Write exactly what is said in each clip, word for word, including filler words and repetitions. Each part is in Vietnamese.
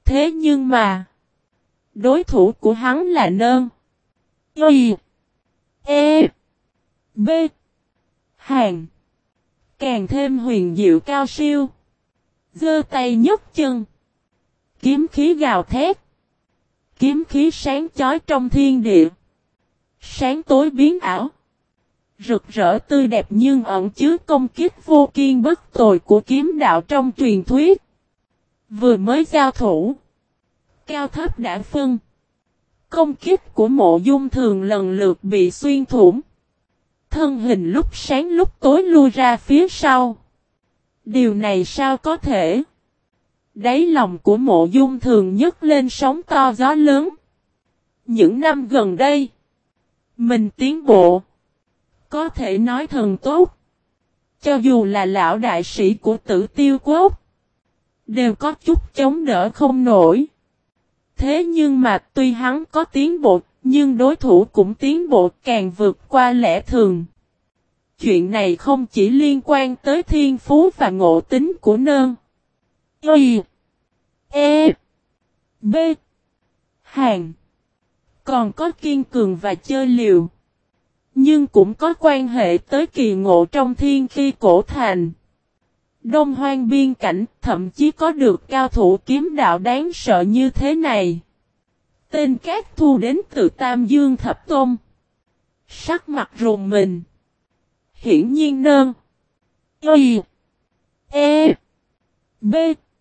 Thế nhưng mà, đối thủ của hắn là Nơn, Y, E, B, Hàn. Càng thêm huyền diệu cao siêu. Giơ tay nhấc chân. Kiếm khí gào thét. Kiếm khí sáng chói trong thiên địa. Sáng tối biến ảo. Rực rỡ tươi đẹp nhưng ẩn chứa công kích vô kiên bất tồi của kiếm đạo trong truyền thuyết. Vừa mới giao thủ, cao thấp đã phân. Công kích của Mộ Dung Thường lần lượt bị xuyên thủng. Thân hình lúc sáng lúc tối lui ra phía sau. Điều này sao có thể? Đáy lòng của Mộ Dung Thường nhấc lên sóng to gió lớn. Những năm gần đây, mình tiến bộ. Có thể nói thần tốt. Cho dù là lão đại sĩ của Tử Tiêu Quốc, đều có chút chống đỡ không nổi. Thế nhưng mà tuy hắn có tiến bộ, nhưng đối thủ cũng tiến bộ càng vượt qua lẽ thường. Chuyện này không chỉ liên quan tới thiên phú và ngộ tính của Nơn, Y, E, B, Hàn. Còn có kiên cường và chơi liều. Nhưng cũng có quan hệ tới kỳ ngộ trong thiên khi cổ thành. Đông Hoang biên cảnh thậm chí có được cao thủ kiếm đạo đáng sợ như thế này. Tên Cát Thu đến từ Tam Dương Thập Tôn. Sắc mặt rùng mình. Hiển nhiên Nơn, Y, E, B,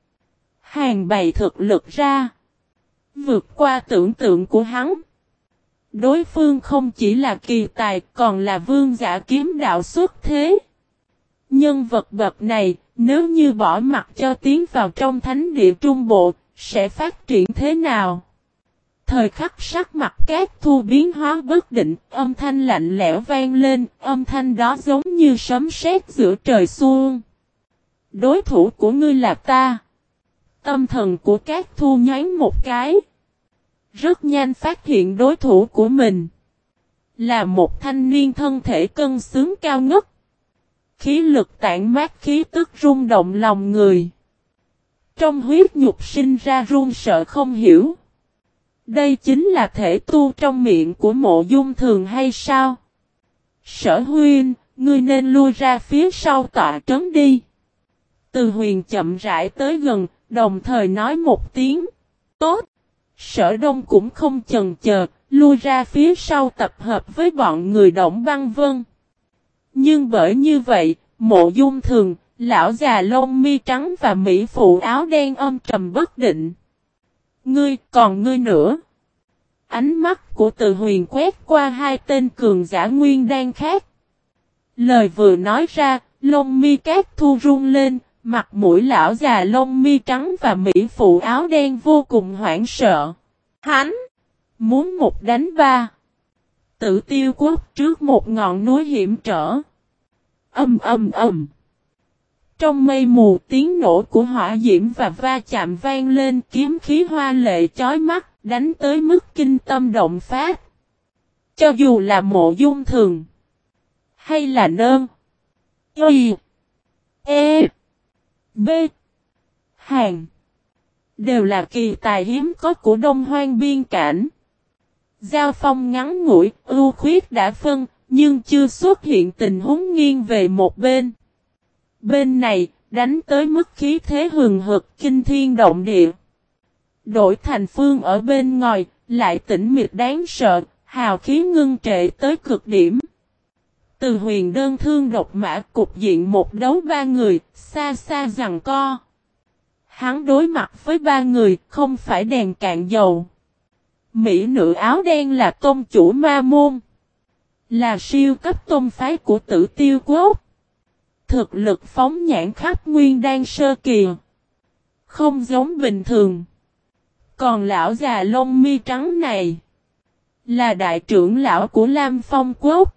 Hàn bày thực lực ra. Vượt qua tưởng tượng của hắn. Đối phương không chỉ là kỳ tài còn là vương giả kiếm đạo xuất thế. Nhân vật bậc này, nếu như bỏ mặt cho tiến vào trong thánh địa trung bộ, sẽ phát triển thế nào? Thời khắc sắc mặt Cát Thu biến hóa bất định, âm thanh lạnh lẽo vang lên, âm thanh đó giống như sấm sét giữa trời xuông. Đối thủ của ngươi là ta. Tâm thần của Cát Thu nhoáng một cái. Rất nhanh phát hiện đối thủ của mình là một thanh niên thân thể cân xứng cao ngất. Khí lực tản mát khí tức rung động lòng người. Trong huyết nhục sinh ra run sợ không hiểu. Đây chính là thể tu trong miệng của Mộ Dung Thường hay sao? Sở Huynh, ngươi nên lui ra phía sau tọa trấn đi. Từ Huyền chậm rãi tới gần, đồng thời nói một tiếng. Tốt. Sở Đông cũng không chần chờ, lui ra phía sau tập hợp với bọn người Đổng Băng Vân. Nhưng bởi như vậy, Mộ Dung Thường, lão già lông mi trắng và mỹ phụ áo đen âm trầm bất định. Ngươi, còn ngươi nữa. Ánh mắt của Từ Huyền quét qua hai tên cường giả nguyên đan khác. Lời vừa nói ra, lông mi Cát Thu run lên, mặt mũi lão già lông mi trắng và mỹ phụ áo đen vô cùng hoảng sợ. Hắn muốn một đánh ba. Tử Tiêu Quốc trước một ngọn núi hiểm trở. Âm âm âm. Trong mây mù tiếng nổ của hỏa diễm và va chạm vang lên, kiếm khí hoa lệ chói mắt, đánh tới mức kinh tâm động phát. Cho dù là Mộ Dung Thường, hay là Nơn, Y, E, B, Hàn, đều là kỳ tài hiếm có của Đông Hoang biên cảnh. Giao phong ngắn ngủi, ưu khuyết đã phân, nhưng chưa xuất hiện tình huống nghiêng về một bên. Bên này, đánh tới mức khí thế hừng hực kinh thiên động địa. Đổi thành phương ở bên ngoài, lại tĩnh mịch đáng sợ, hào khí ngưng trệ tới cực điểm. Từ Huyền đơn thương độc mã cục diện một đấu ba người, xa xa giằng co. Hắn đối mặt với ba người, không phải đèn cạn dầu. Mỹ nữ áo đen là tôn chủ ma môn. Là siêu cấp tôn phái của Tử Tiêu Quốc. Thực lực phóng nhãn khắp nguyên đan sơ kỳ. Không giống bình thường. Còn lão già lông mi trắng này. Là đại trưởng lão của Lam Phong Quốc.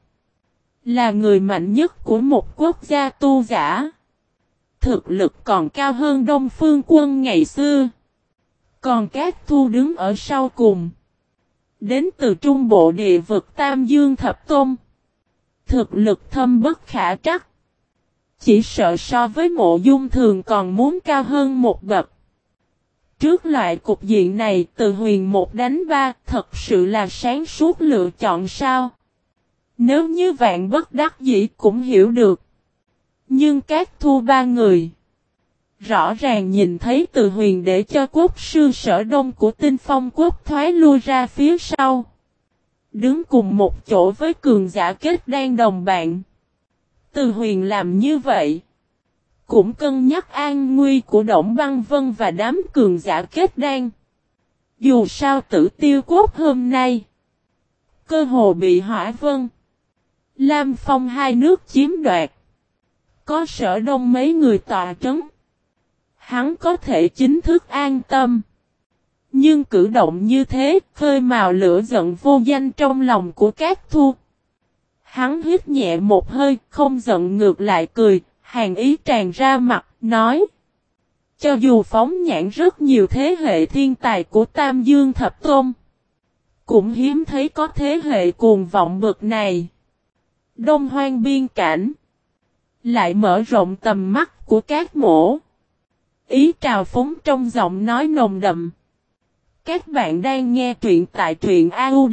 Là người mạnh nhất của một quốc gia tu giả. Thực lực còn cao hơn Đông Phương Quân ngày xưa. Còn Cát Thu đứng ở sau cùng. Đến từ trung bộ địa vực Tam Dương Thập Tôn. Thực lực thâm bất khả trắc. Chỉ sợ so với Mộ Dung Thường còn muốn cao hơn một bậc. Trước loại cục diện này, Từ Huyền một đánh ba, thật sự là sáng suốt lựa chọn sao? Nếu như vạn bất đắc dĩ cũng hiểu được. Nhưng các thu ba người rõ ràng nhìn thấy Từ Huyền để cho quốc sư Sở Đông của Tinh Phong quốc thoái lui ra phía sau. Đứng cùng một chỗ với cường giả kết đan đồng bạn. Từ Huyền làm như vậy cũng cân nhắc an nguy của Đổng Băng Vân và đám cường giả kết đan. Dù sao Tử Tiêu Quốc hôm nay cơ hồ bị Hỏa Vân, Lam Phong hai nước chiếm đoạt. Có Sở Đông mấy người tọa trấn, hắn có thể chính thức an tâm. Nhưng cử động như thế khơi mào lửa giận vô danh trong lòng của các thu. Hắn hít nhẹ một hơi, không giận ngược lại cười, hàn ý tràn ra mặt, nói. Cho dù phóng nhãn rất nhiều thế hệ thiên tài của Tam Dương Thập Tôn, cũng hiếm thấy có thế hệ cuồng vọng bực này. Đông Hoang biên cảnh lại mở rộng tầm mắt của các mổ. Ý trào phúng trong giọng nói nồng đậm. Các bạn đang nghe truyện tại truyện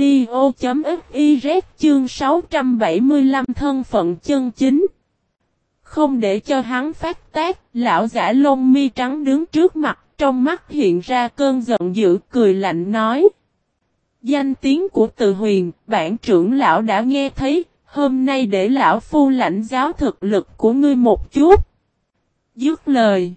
audio.fiz chương sáu trăm bảy mươi lăm thân phận chân chính. Không để cho hắn phát tác, lão giả lông mi trắng đứng trước mặt, trong mắt hiện ra cơn giận dữ, cười lạnh nói. Danh tiếng của Từ Huyền, bản trưởng lão đã nghe thấy, hôm nay để lão phu lãnh giáo thực lực của ngươi một chút. Dứt lời,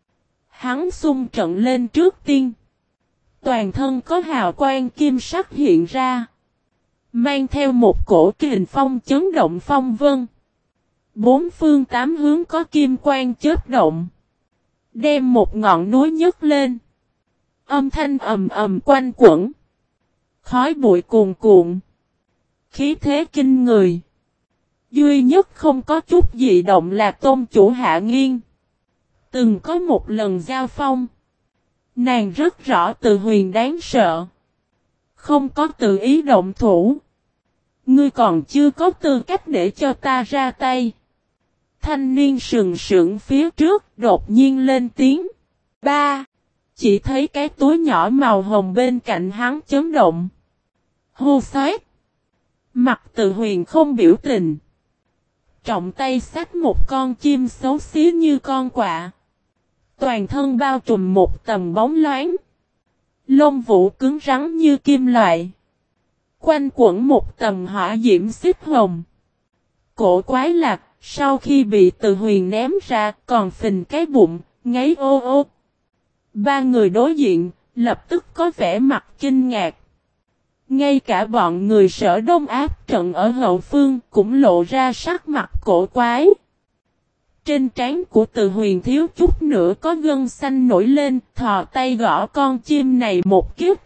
hắn xung trận lên trước tiên. Toàn thân có hào quang kim sắc hiện ra, mang theo một cổ kình phong chấn động phong vân. Bốn phương tám hướng có kim quang chớp động, đem một ngọn núi nhấc lên. Âm thanh ầm ầm quanh quẩn, khói bụi cuồn cuộn, khí thế kinh người. Duy nhất không có chút dị động là tôn chủ Hạ Nghiên. Từng có một lần giao phong, nàng rất rõ Từ Huyền đáng sợ, không có tự ý động thủ. Ngươi còn chưa có tư cách để cho ta ra tay. Thanh niên sừng sững phía trước, đột nhiên lên tiếng. Ba. Chỉ thấy cái túi nhỏ màu hồng bên cạnh hắn chấn động. Hô xoát. Mặt Từ Huyền không biểu tình. Trọng tay xách một con chim xấu xí như con quạ. Toàn thân bao trùm một tầng bóng loáng. Lông vũ cứng rắn như kim loại. Quanh quẩn một tầng hỏa diễm xích hồng. Cổ quái lạc, sau khi bị Từ Huyền ném ra, còn phình cái bụng, ngáy ô ô. Ba người đối diện, lập tức có vẻ mặt kinh ngạc. Ngay cả bọn người Sở Đông áp trận ở hậu phương cũng lộ ra sắc mặt cổ quái. Trên trán của Từ Huyền thiếu chút nữa có gân xanh nổi lên, thò tay gõ con chim này một kiếp.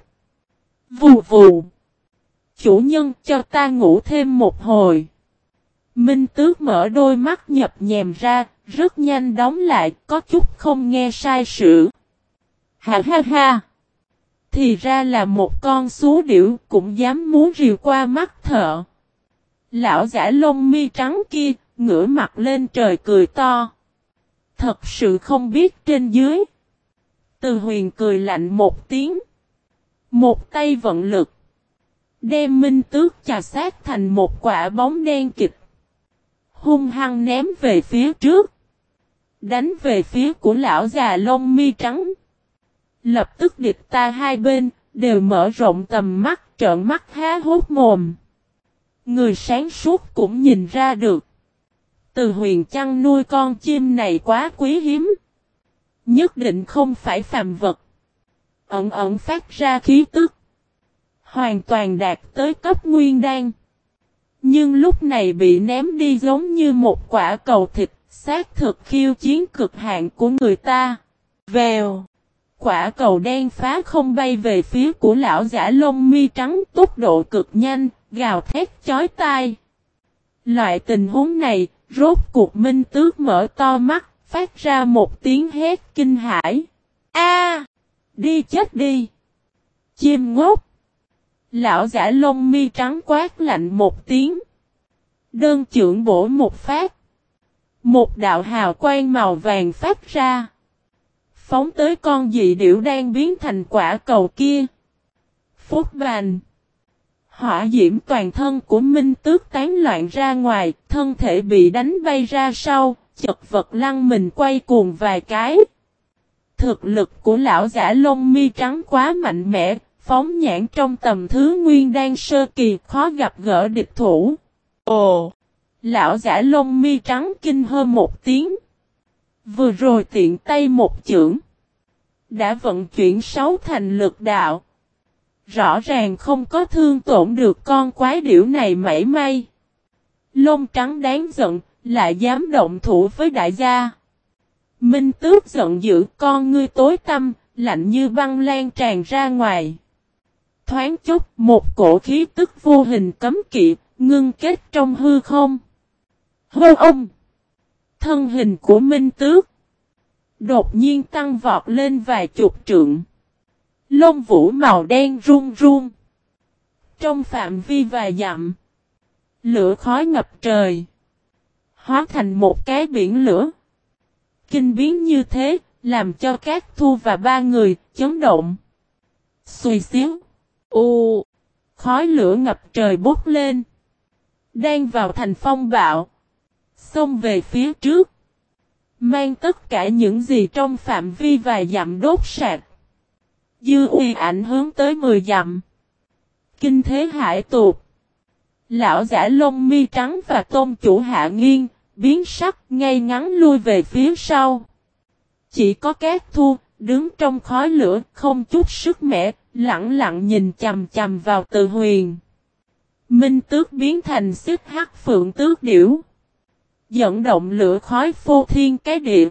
Vù vù. Chủ nhân cho ta ngủ thêm một hồi. Minh Tước mở đôi mắt nhập nhèm ra, rất nhanh đóng lại, có chút không nghe sai sự. Ha ha ha. Thì ra là một con xú điểu cũng dám múa rìu qua mắt thợ. Lão giả lông mi trắng kia, ngửa mặt lên trời cười to. Thật sự không biết trên dưới. Từ Huyền cười lạnh một tiếng. Một tay vận lực. Đem Minh Tước chà sát thành một quả bóng đen kịch. Hung hăng ném về phía trước. Đánh về phía của lão già lông mi trắng. Lập tức địch ta hai bên, đều mở rộng tầm mắt, trợn mắt há hốt mồm. Người sáng suốt cũng nhìn ra được. Từ Huyền chăn nuôi con chim này quá quý hiếm. Nhất định không phải phàm vật. Ẩn ẩn phát ra khí tức. Hoàn toàn đạt tới cấp nguyên đan. Nhưng lúc này bị ném đi giống như một quả cầu thịt, xác thực khiêu chiến cực hạn của người ta. Vèo. Quả cầu đen phá không bay về phía của lão giả lông mi trắng, tốc độ cực nhanh, gào thét chói tai. Loại tình huống này, rốt cuộc Minh Tước mở to mắt, phát ra một tiếng hét kinh hãi. A! Đi chết đi! Chim ngốc! Lão giả lông mi trắng quát lạnh một tiếng. Đơn chưởng bổ một phát. Một đạo hào quang màu vàng phát ra. phóng tới con dị điểu đang biến thành quả cầu kia. Phúc bành. Hỏa diễm toàn thân của Minh Tước tán loạn ra ngoài, thân thể bị đánh bay ra sau, chật vật lăn mình quay cuồng vài cái. Thực lực của lão giả lông mi trắng quá mạnh mẽ, phóng nhãn trong tầm thứ nguyên đan sơ kỳ khó gặp gỡ địch thủ. Ồ! Lão giả lông mi trắng kinh hơ một tiếng. Vừa rồi tiện tay một chưởng. Đã vận chuyển sáu thành lực đạo. Rõ ràng không có thương tổn được con quái điểu này mảy may. Lông trắng đáng giận, lại dám động thủ với đại gia. Minh Tước giận dữ, con ngươi tối tăm, lạnh như băng lan tràn ra ngoài. Thoáng chốc, một cổ khí tức vô hình cấm kỵ, ngưng kết trong hư không. Hô ông! Thân hình của Minh Tước đột nhiên tăng vọt lên vài chục trượng. Lông vũ màu đen run run. Trong phạm vi vài dặm, lửa khói ngập trời, hóa thành một cái biển lửa. Kinh biến như thế, làm cho Cát Thu và ba người chấn động. Xùi xíu. U. Khói lửa ngập trời bốc lên. Đang vào thành phong bạo. Xông về phía trước. Mang tất cả những gì trong phạm vi vài dặm đốt sạch. Dư uy ảnh hướng tới mười dặm. Kinh thế hải tuột. Lão giả lông mi trắng và tôn chủ hạ nghiêng, biến sắc ngay ngắn lui về phía sau. Chỉ có Cát Thu, đứng trong khói lửa, không chút sức mẻ, lặng lặng nhìn chầm chầm vào Từ Huyền. Minh Tước biến thành xích hắc phượng tước điểu. Dẫn động lửa khói phô thiên cái địa.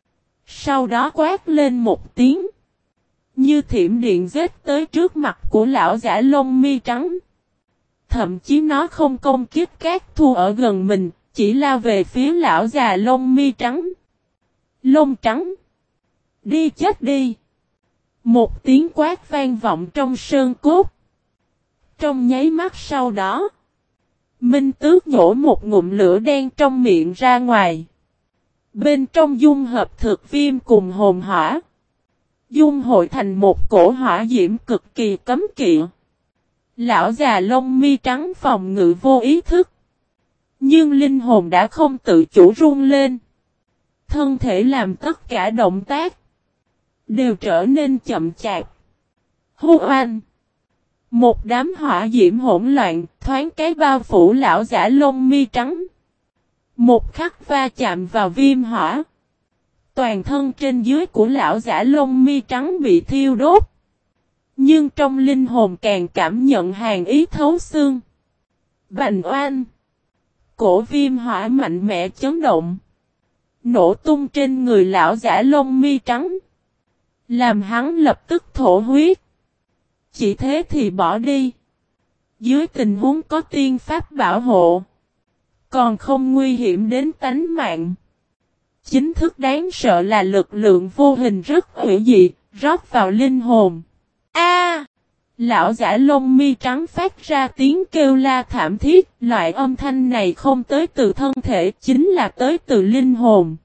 Sau đó quát lên một tiếng. Như thiểm điện giết tới trước mặt của lão giả lông mi trắng. Thậm chí nó không công kích Cát Thu ở gần mình, chỉ lao về phía lão già lông mi trắng. Lông trắng. Đi chết đi. Một tiếng quát vang vọng trong sơn cốt. Trong nháy mắt sau đó, Minh Tước nhổ một ngụm lửa đen trong miệng ra ngoài. Bên trong dung hợp thực viêm cùng hồn hỏa. Dung hội thành một cổ hỏa diễm cực kỳ cấm kỵ. Lão già lông mi trắng phòng ngự vô ý thức. Nhưng linh hồn đã không tự chủ run lên. Thân thể làm tất cả động tác đều trở nên chậm chạp. Hô oanh! Một đám hỏa diễm hỗn loạn thoáng cái bao phủ lão giả lông mi trắng. Một khắc va chạm vào viêm hỏa. Toàn thân trên dưới của lão giả lông mi trắng bị thiêu đốt. Nhưng trong linh hồn càng cảm nhận hàn ý thấu xương. Bành oanh! Cổ viêm hỏa mạnh mẽ chấn động. Nổ tung trên người lão giả lông mi trắng. Làm hắn lập tức thổ huyết. Chỉ thế thì bỏ đi. Dưới tình huống có tiên pháp bảo hộ. Còn không nguy hiểm đến tánh mạng. Chính thức đáng sợ là lực lượng vô hình rất hữu dị, rót vào linh hồn. A! Lão giả lông mi trắng phát ra tiếng kêu la thảm thiết, loại âm thanh này không tới từ thân thể, chính là tới từ linh hồn.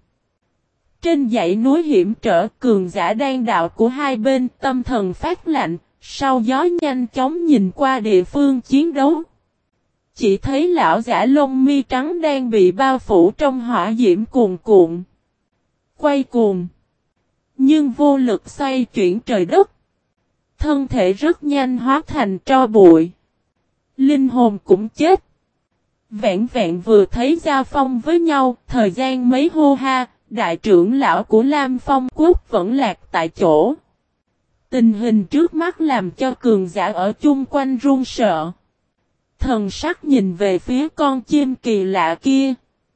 Trên dãy núi hiểm trở, cường giả đan đạo của hai bên, tâm thần phát lạnh, sau gió nhanh chóng nhìn qua địa phương chiến đấu. Chỉ thấy lão giả lông mi trắng đang bị bao phủ trong hỏa diễm cuồn cuộn. Quay cuồng. Nhưng vô lực xoay chuyển trời đất. Thân thể rất nhanh hóa thành tro bụi. Linh hồn cũng chết. Vẹn vẹn vừa thấy giao phong với nhau, thời gian mấy hô ha, đại trưởng lão của Lam Phong Quốc vẫn lạc tại chỗ. Tình hình trước mắt làm cho cường giả ở chung quanh run sợ. Thần sắc nhìn về phía con chim kỳ lạ kia.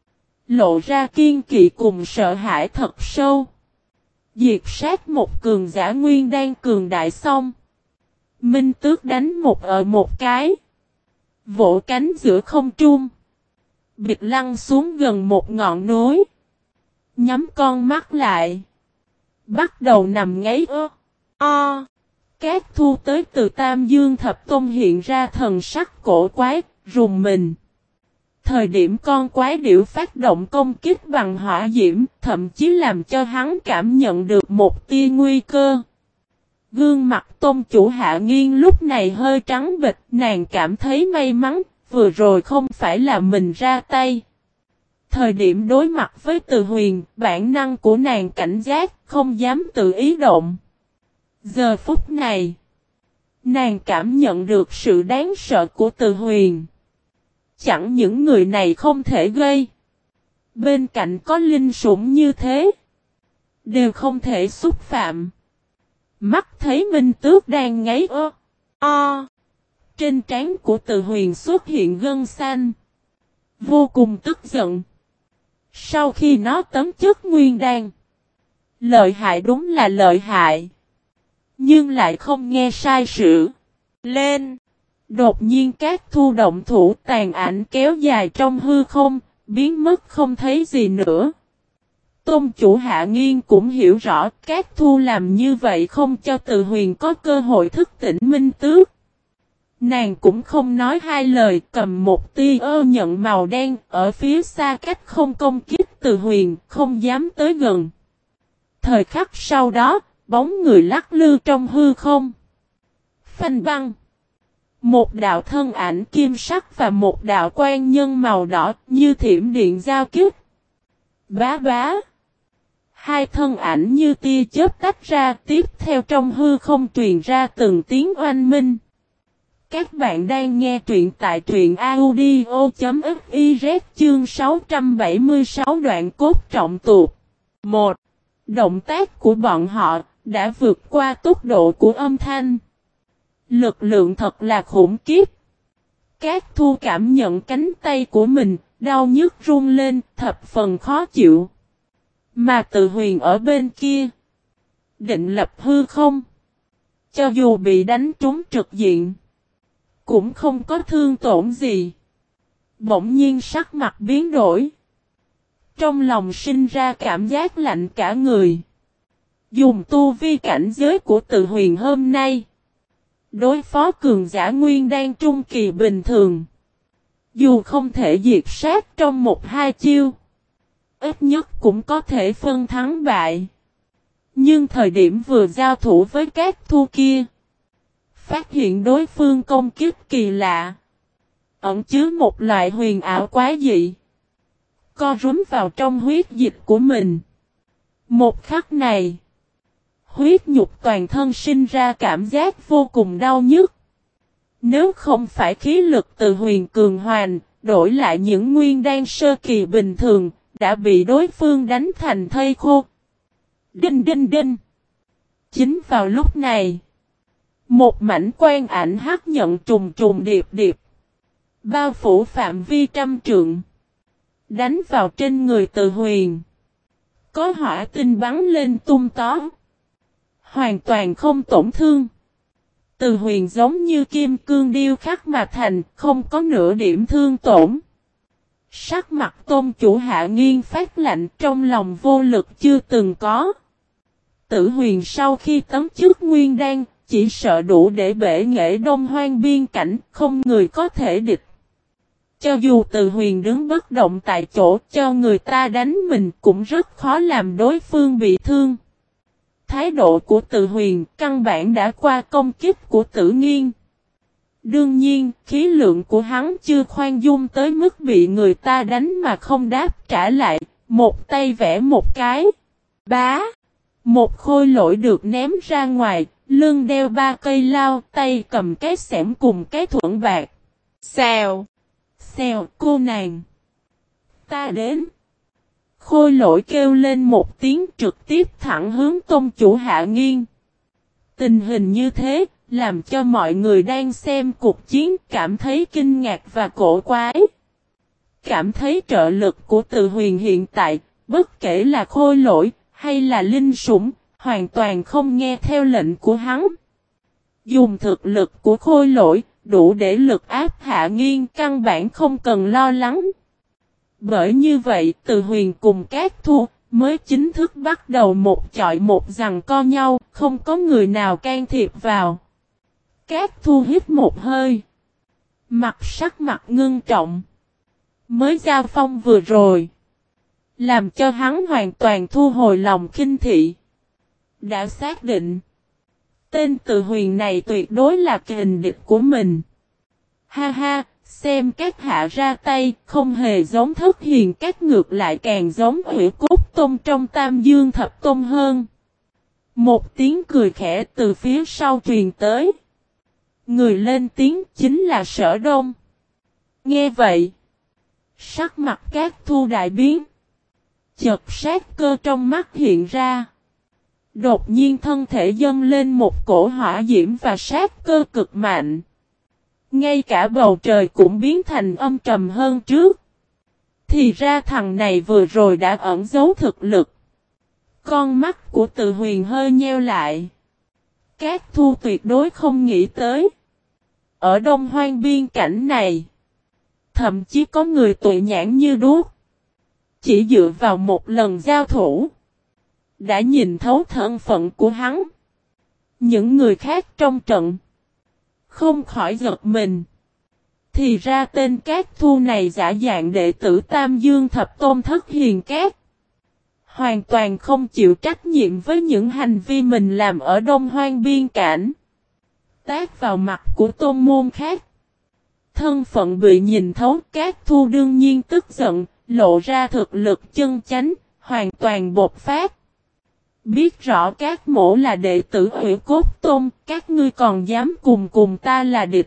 Lộ ra kiên kỵ cùng sợ hãi thật sâu. Diệt sát một cường giả nguyên đang cường đại xong. Minh Tước đánh một ở một cái. Vỗ cánh giữa không trung. Bịt lăn xuống gần một ngọn núi. Nhắm con mắt lại. Bắt đầu nằm ngáy ơ. O. Cát Thu tới từ Tam Dương Thập Tôn hiện ra thần sắc cổ quái, rùng mình. Thời điểm con quái điểu phát động công kích bằng hỏa diễm, thậm chí làm cho hắn cảm nhận được một tia nguy cơ. Gương mặt tôn chủ Hạ Nghiên lúc này hơi trắng bệch, nàng cảm thấy may mắn, vừa rồi không phải là mình ra tay. Thời điểm đối mặt với Từ Huyền, bản năng của nàng cảnh giác, không dám tự ý động. Giờ phút này, nàng cảm nhận được sự đáng sợ của Từ Huyền. Chẳng những người này không thể gây. Bên cạnh có linh sủng như thế, đều không thể xúc phạm. Mắt thấy Minh Tước đang ngáy ơ, o. Trên trán của Từ Huyền xuất hiện gân xanh. Vô cùng tức giận. Sau khi nó tấm chức nguyên đan. Lợi hại đúng là lợi hại. Nhưng lại không nghe sai sự. Lên. Đột nhiên các thu động thủ tàn ảnh kéo dài trong hư không. Biến mất không thấy gì nữa. Tôn chủ Hạ Nghiên cũng hiểu rõ các thu làm như vậy không cho Từ Huyền có cơ hội thức tỉnh Minh Tước. Nàng cũng không nói hai lời, cầm một tia ơ nhận màu đen ở phía xa cách không công kích Từ Huyền, không dám tới gần. Thời khắc sau đó, bóng người lắc lư trong hư không. Phanh băng. Một đạo thân ảnh kim sắc và một đạo quan nhân màu đỏ như thiểm điện giao kích. Bá bá. Hai thân ảnh như tia chớp tách ra, tiếp theo trong hư không truyền ra từng tiếng oanh minh. Các bạn đang nghe truyện tại truyện audio.fiz chương sáu trăm bảy mươi sáu đoạn cốt trọng tuột. một. Động tác của bọn họ đã vượt qua tốc độ của âm thanh. Lực lượng thật là khủng khiếp. Các thu cảm nhận cánh tay của mình, đau nhức run lên, thập phần khó chịu. Mà Từ Huyền ở bên kia, định lập hư không. Cho dù bị đánh trúng trực diện, cũng không có thương tổn gì. Bỗng nhiên sắc mặt biến đổi. Trong lòng sinh ra cảm giác lạnh cả người. Dùng tu vi cảnh giới của Từ Huyền hôm nay, đối phó cường giả nguyên đan trung kỳ bình thường, dù không thể diệt sát trong một hai chiêu, ít nhất cũng có thể phân thắng bại. Nhưng thời điểm vừa giao thủ với các thu kia, phát hiện đối phương công kích kỳ lạ, ẩn chứa một loại huyền ảo quá dị, co rúm vào trong huyết dịch của mình. Một khắc này, huyết nhục toàn thân sinh ra cảm giác vô cùng đau nhức. Nếu không phải khí lực Từ Huyền cường hoành, đổi lại những nguyên đan sơ kỳ bình thường, đã bị đối phương đánh thành thây khô. Đinh đinh đinh. Chính vào lúc này, một mảnh quan ảnh hắc nhận trùng trùng điệp điệp, bao phủ phạm vi trăm trượng, đánh vào trên người Từ Huyền. Có hỏa tinh bắn lên tung tóe, hoàn toàn không tổn thương. Từ Huyền giống như kim cương điêu khắc mà thành, không có nửa điểm thương tổn. Sắc mặt tôn chủ Hạ Nghiên phát lạnh, trong lòng vô lực chưa từng có. Tử Huyền sau khi tấm chức nguyên đan, chỉ sợ đủ để bể nghệ Đông Hoang biên cảnh, không người có thể địch. Cho dù Từ Huyền đứng bất động tại chỗ cho người ta đánh mình cũng rất khó làm đối phương bị thương. Thái độ của Từ Huyền căn bản đã qua công kích của Tử Nghiên. Đương nhiên, khí lượng của hắn chưa khoan dung tới mức bị người ta đánh mà không đáp trả lại, một tay vẽ một cái. Bá! Một khôi lỗi được ném ra ngoài, lưng đeo ba cây lao, tay cầm cái xẻm cùng cái thuẫn bạc. Xèo! Xèo cô nàng! Ta đến! Khôi lỗi kêu lên một tiếng trực tiếp thẳng hướng tôn chủ Hạ Nghiên. Tình hình như thế, làm cho mọi người đang xem cuộc chiến cảm thấy kinh ngạc và cổ quái. Cảm thấy trợ lực của Từ Huyền hiện tại, bất kể là khôi lỗi hay là linh sủng, hoàn toàn không nghe theo lệnh của hắn. Dùng thực lực của khôi lỗi, đủ để lực áp Hạ Nghiên, căn bản không cần lo lắng. Bởi như vậy, Từ Huyền cùng các thu mới chính thức bắt đầu một chọi một giằng co nhau, không có người nào can thiệp vào. Các thu hít một hơi, mặt sắc mặt ngưng trọng. Mới giao phong vừa rồi, làm cho hắn hoàn toàn thu hồi lòng khinh thị. Đã xác định, tên Từ Huyền này tuyệt đối là kình địch của mình. Ha ha, xem các hạ ra tay, không hề giống Thất Hiền các, ngược lại càng giống Hủy Cốt Tôn trong Tam Dương Thập Tôn hơn. Một tiếng cười khẽ từ phía sau truyền tới. Người lên tiếng chính là Sở Đông. Nghe vậy, sắc mặt Cát Thu đại biến. Chợt sát cơ trong mắt hiện ra. Đột nhiên thân thể dâng lên một cổ hỏa diễm và sát cơ cực mạnh. Ngay cả bầu trời cũng biến thành âm trầm hơn trước. Thì ra thằng này vừa rồi đã ẩn giấu thực lực. Con mắt của Từ Huyền hơi nheo lại. Cát Thu tuyệt đối không nghĩ tới. Ở Đông Hoang biên cảnh này, thậm chí có người tuệ nhãn như đuốc. Chỉ dựa vào một lần giao thủ, đã nhìn thấu thân phận của hắn. Những người khác trong trận không khỏi giật mình. Thì ra tên Cát Thu này giả dạng đệ tử Tam Dương Thập Tôn Thất Hiền Cát. Hoàn toàn không chịu trách nhiệm với những hành vi mình làm ở Đông Hoang biên cảnh. Tát vào mặt của tôn môn khác. Thân phận bị nhìn thấu, Cát Thu đương nhiên tức giận, lộ ra thực lực chân chánh, hoàn toàn bộc phát. Biết rõ các mỗ là đệ tử Hủy Cốt Tôn, các ngươi còn dám cùng cùng ta là địch.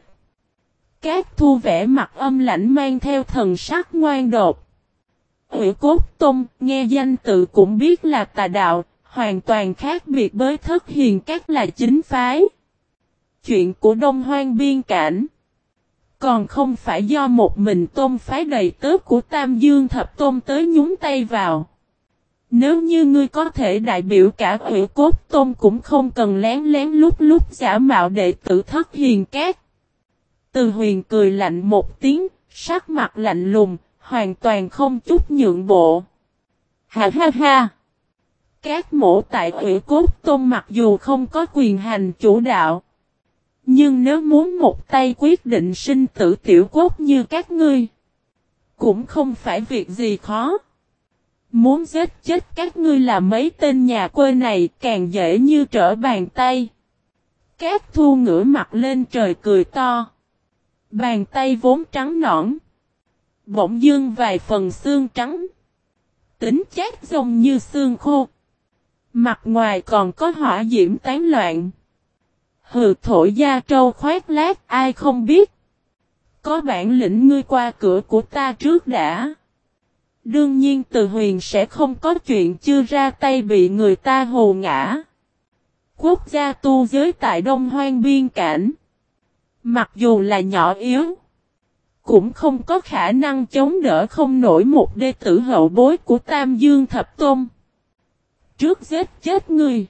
Cát Thu vẻ mặt âm lãnh mang theo thần sắc ngoan đột. Hủy Cốt Tôn, nghe danh tự cũng biết là tà đạo, hoàn toàn khác biệt với Thất Hiền các là chính phái. Chuyện của Đông Hoang biên cảnh, còn không phải do một mình tôn phái đầy tớ của Tam Dương Thập Tôn tới nhúng tay vào. Nếu như ngươi có thể đại biểu cả Hủy Cốt Tôn cũng không cần lén lén lúc lúc giả mạo đệ tử Thất Hiền các. Từ Huyền cười lạnh một tiếng, sắc mặt lạnh lùng, hoàn toàn không chút nhượng bộ. Ha ha ha! Các mỗ tại Hủy Cốt Tôn mặc dù không có quyền hành chủ đạo, nhưng nếu muốn một tay quyết định sinh tử tiểu cốt như các ngươi, cũng không phải việc gì khó. Muốn giết chết các ngươi là mấy tên nhà quê này càng dễ như trở bàn tay. Cát Thu ngửa mặt lên trời cười to. Bàn tay vốn trắng nõn, bỗng dưng vài phần xương trắng. Tính chát giống như xương khô. Mặt ngoài còn có hỏa diễm tán loạn. Hừ, thổi da trâu khoét lác ai không biết. Có bản lĩnh ngươi qua cửa của ta trước đã. Đương nhiên Từ Huyền sẽ không có chuyện chưa ra tay bị người ta hù ngã. Quốc gia tu giới tại Đông Hoang biên cảnh, mặc dù là nhỏ yếu, cũng không có khả năng chống đỡ không nổi một đệ tử hậu bối của Tam Dương Thập Tôn. Trước giết chết ngươi.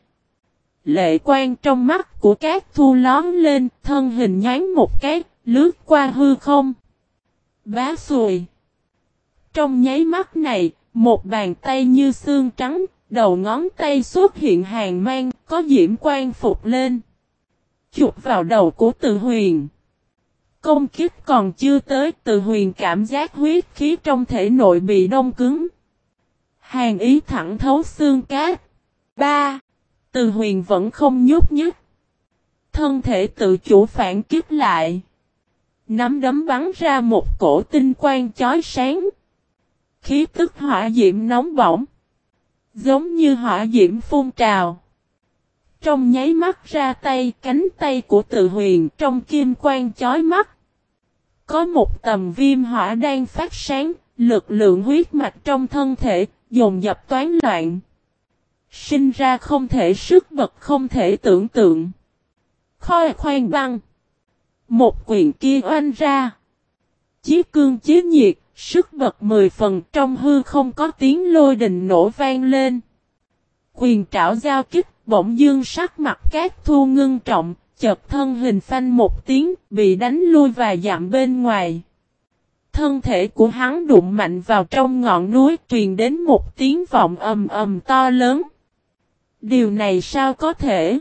Lệ quan trong mắt của Cát Thu lón lên, thân hình nhoáng một cái, lướt qua hư không. Bá xùi. Trong nháy mắt này, một bàn tay như xương trắng, đầu ngón tay xuất hiện hàng mang, có diễm quang phục lên. Chụp vào đầu của Từ Huyền. Công kích còn chưa tới, Từ Huyền cảm giác huyết khí trong thể nội bị đông cứng. Hàn ý thẳng thấu xương cát. Ba. Từ Huyền vẫn không nhúc nhích. Thân thể tự chủ phản kích lại. Nắm đấm bắn ra một cổ tinh quang chói sáng. Khí tức hỏa diễm nóng bỏng. Giống như hỏa diễm phun trào. Trong nháy mắt ra tay, cánh tay của Từ Huyền trong kim quang chói mắt. Có một tầm viêm hỏa đang phát sáng, lực lượng huyết mạch trong thân thể, dồn dập toán loạn. Sinh ra không thể sức bật không thể tưởng tượng. Khoi khoan băng. Một quyền kia oanh ra. Chí cương chí nhiệt, sức bật mười phần trong hư không có tiếng lôi đình nổ vang lên. Quyền trảo giao kích, bỗng dương sắc mặt Cát Thu ngưng trọng, chợt thân hình phanh một tiếng, bị đánh lui vài dặm bên ngoài. Thân thể của hắn đụng mạnh vào trong ngọn núi, truyền đến một tiếng vọng ầm ầm to lớn. Điều này sao có thể?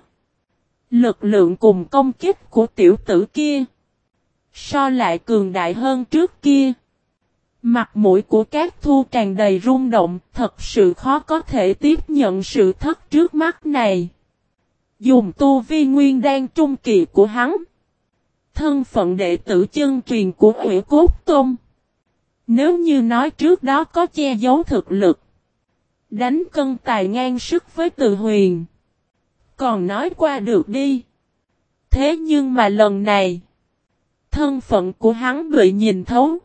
Lực lượng cùng công kích của tiểu tử kia so lại cường đại hơn trước kia. Mặt mũi của Cát Thu tràn đầy rung động, thật sự khó có thể tiếp nhận sự thất trước mắt này. Dùng tu vi nguyên đan trung kỳ của hắn, thân phận đệ tử chân truyền của Hủy Cốt Tôn. Nếu như nói trước đó có che giấu thực lực, đánh cân tài ngang sức với Từ Huyền, còn nói qua được đi. Thế nhưng mà lần này, thân phận của hắn bị nhìn thấu.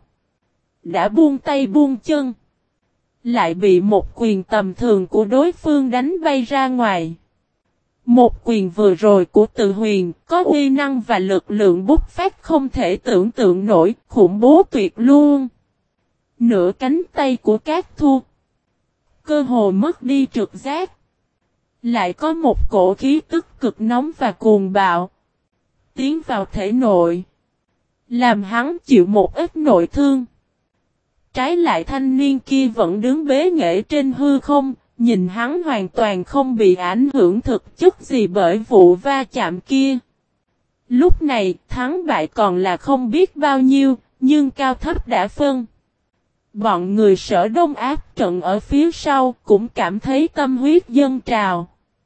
Đã buông tay buông chân, lại bị một quyền tầm thường của đối phương đánh bay ra ngoài. Một quyền vừa rồi của Từ Huyền có uy năng và lực lượng bút phát không thể tưởng tượng nổi, khủng bố tuyệt luôn. Nửa cánh tay của Cát Thu cơ hồ mất đi trực giác. Lại có một cổ khí tức cực nóng và cuồng bạo tiến vào thể nội, làm hắn chịu một ít nội thương. Trái lại thanh niên kia vẫn đứng bế nghệ trên hư không, nhìn hắn hoàn toàn không bị ảnh hưởng thực chất gì bởi vụ va chạm kia. Lúc này thắng bại còn là không biết bao nhiêu, nhưng cao thấp đã phân. Bọn người Sở Đông áp trận ở phía sau cũng cảm thấy tâm huyết dâng trào.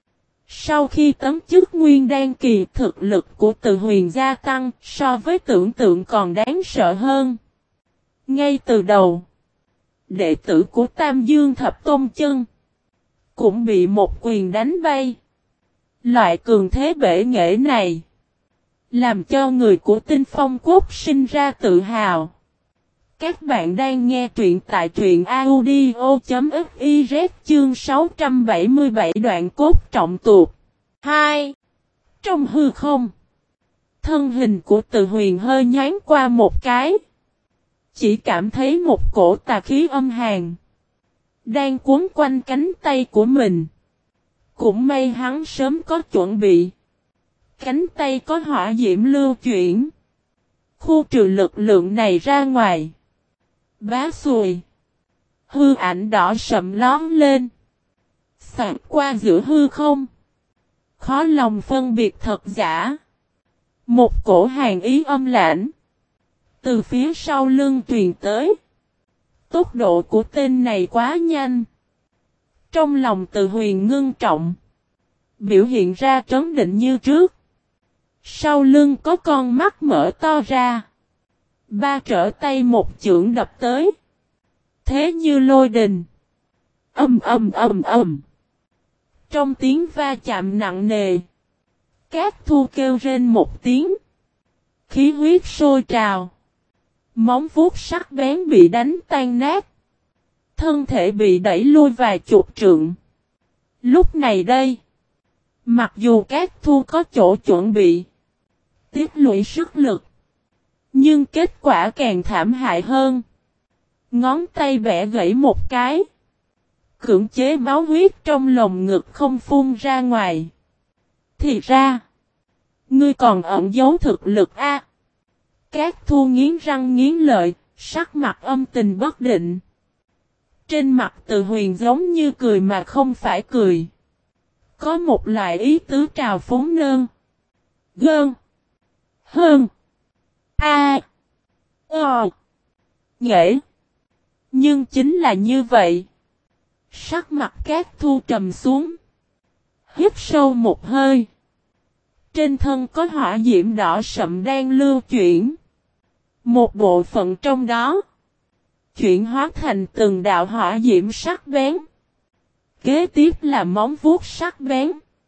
Sau khi tấm chức nguyên đan kỳ, thực lực của Từ Huyền gia tăng, so với tưởng tượng còn đáng sợ hơn. Ngay từ đầu, đệ tử của Tam Dương Thập Tôn Chân cũng bị một quyền đánh bay. Loại cường thế bể nghệ này làm cho người của Tinh Phong Quốc sinh ra tự hào. Các bạn đang nghe truyện tại truyện audio chấm fiz chương sáu trăm bảy mươi bảy đoạn cốt trọng tuột. hai. Trong hư không, thân hình của Từ Huyền hơi nhoáng qua một cái. Chỉ cảm thấy một cổ tà khí âm hàn đang cuốn quanh cánh tay của mình. Cũng may hắn sớm có chuẩn bị. Cánh tay có hỏa diễm lưu chuyển, khu trừ lực lượng này ra ngoài. Bá xùi, hư ảnh đỏ sậm lón lên, xẹt qua giữa hư không. Khó lòng phân biệt thật giả. Một cổ hàn ý âm lãnh từ phía sau lưng truyền tới. Tốc độ của tên này quá nhanh. Trong lòng Từ Huyền ngưng trọng, biểu hiện ra trấn định như trước. Sau lưng có con mắt mở to ra. Ba trở tay một chưởng đập tới. Thế như lôi đình. Âm âm âm âm. Trong tiếng va chạm nặng nề, Cát Thu kêu rên một tiếng. Khí huyết sôi trào. Móng vuốt sắc bén bị đánh tan nát. Thân thể bị đẩy lui vài chục trượng. Lúc này đây, mặc dù Cát Thu có chỗ chuẩn bị, tiết lũy sức lực, nhưng kết quả càng thảm hại hơn. Ngón tay bẻ gãy một cái, cưỡng chế máu huyết trong lồng ngực không phun ra ngoài. Thì ra, ngươi còn ẩn giấu thực lực a. À. Cát Thu nghiến răng nghiến lợi, sắc mặt âm tình bất định. Trên mặt Từ Huyền giống như cười mà không phải cười. Có một loại ý tứ trào phúng nơn. Gơn. Hơn. A. Ờ. Nghệ. Nhưng chính là như vậy. Sắc mặt Cát Thu trầm xuống. Hít sâu một hơi. Trên thân có hỏa diễm đỏ sậm đang lưu chuyển. Một bộ phận trong đó chuyển hóa thành từng đạo hỏa diễm sắc bén. Kế tiếp là móng vuốt sắc bén.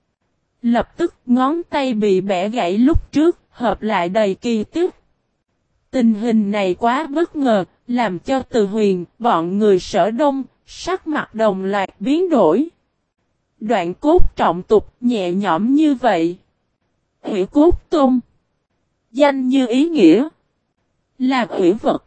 Lập tức ngón tay bị bẻ gãy lúc trước, hợp lại đầy kỳ tích. Tình hình này quá bất ngờ, làm cho Từ Huyền, bọn người Sở Đông, sắc mặt đồng loạt biến đổi. Đoạn cốt trọng tục nhẹ nhõm như vậy. Hủy Cốt Tôn, danh như ý nghĩa, là hủy vật,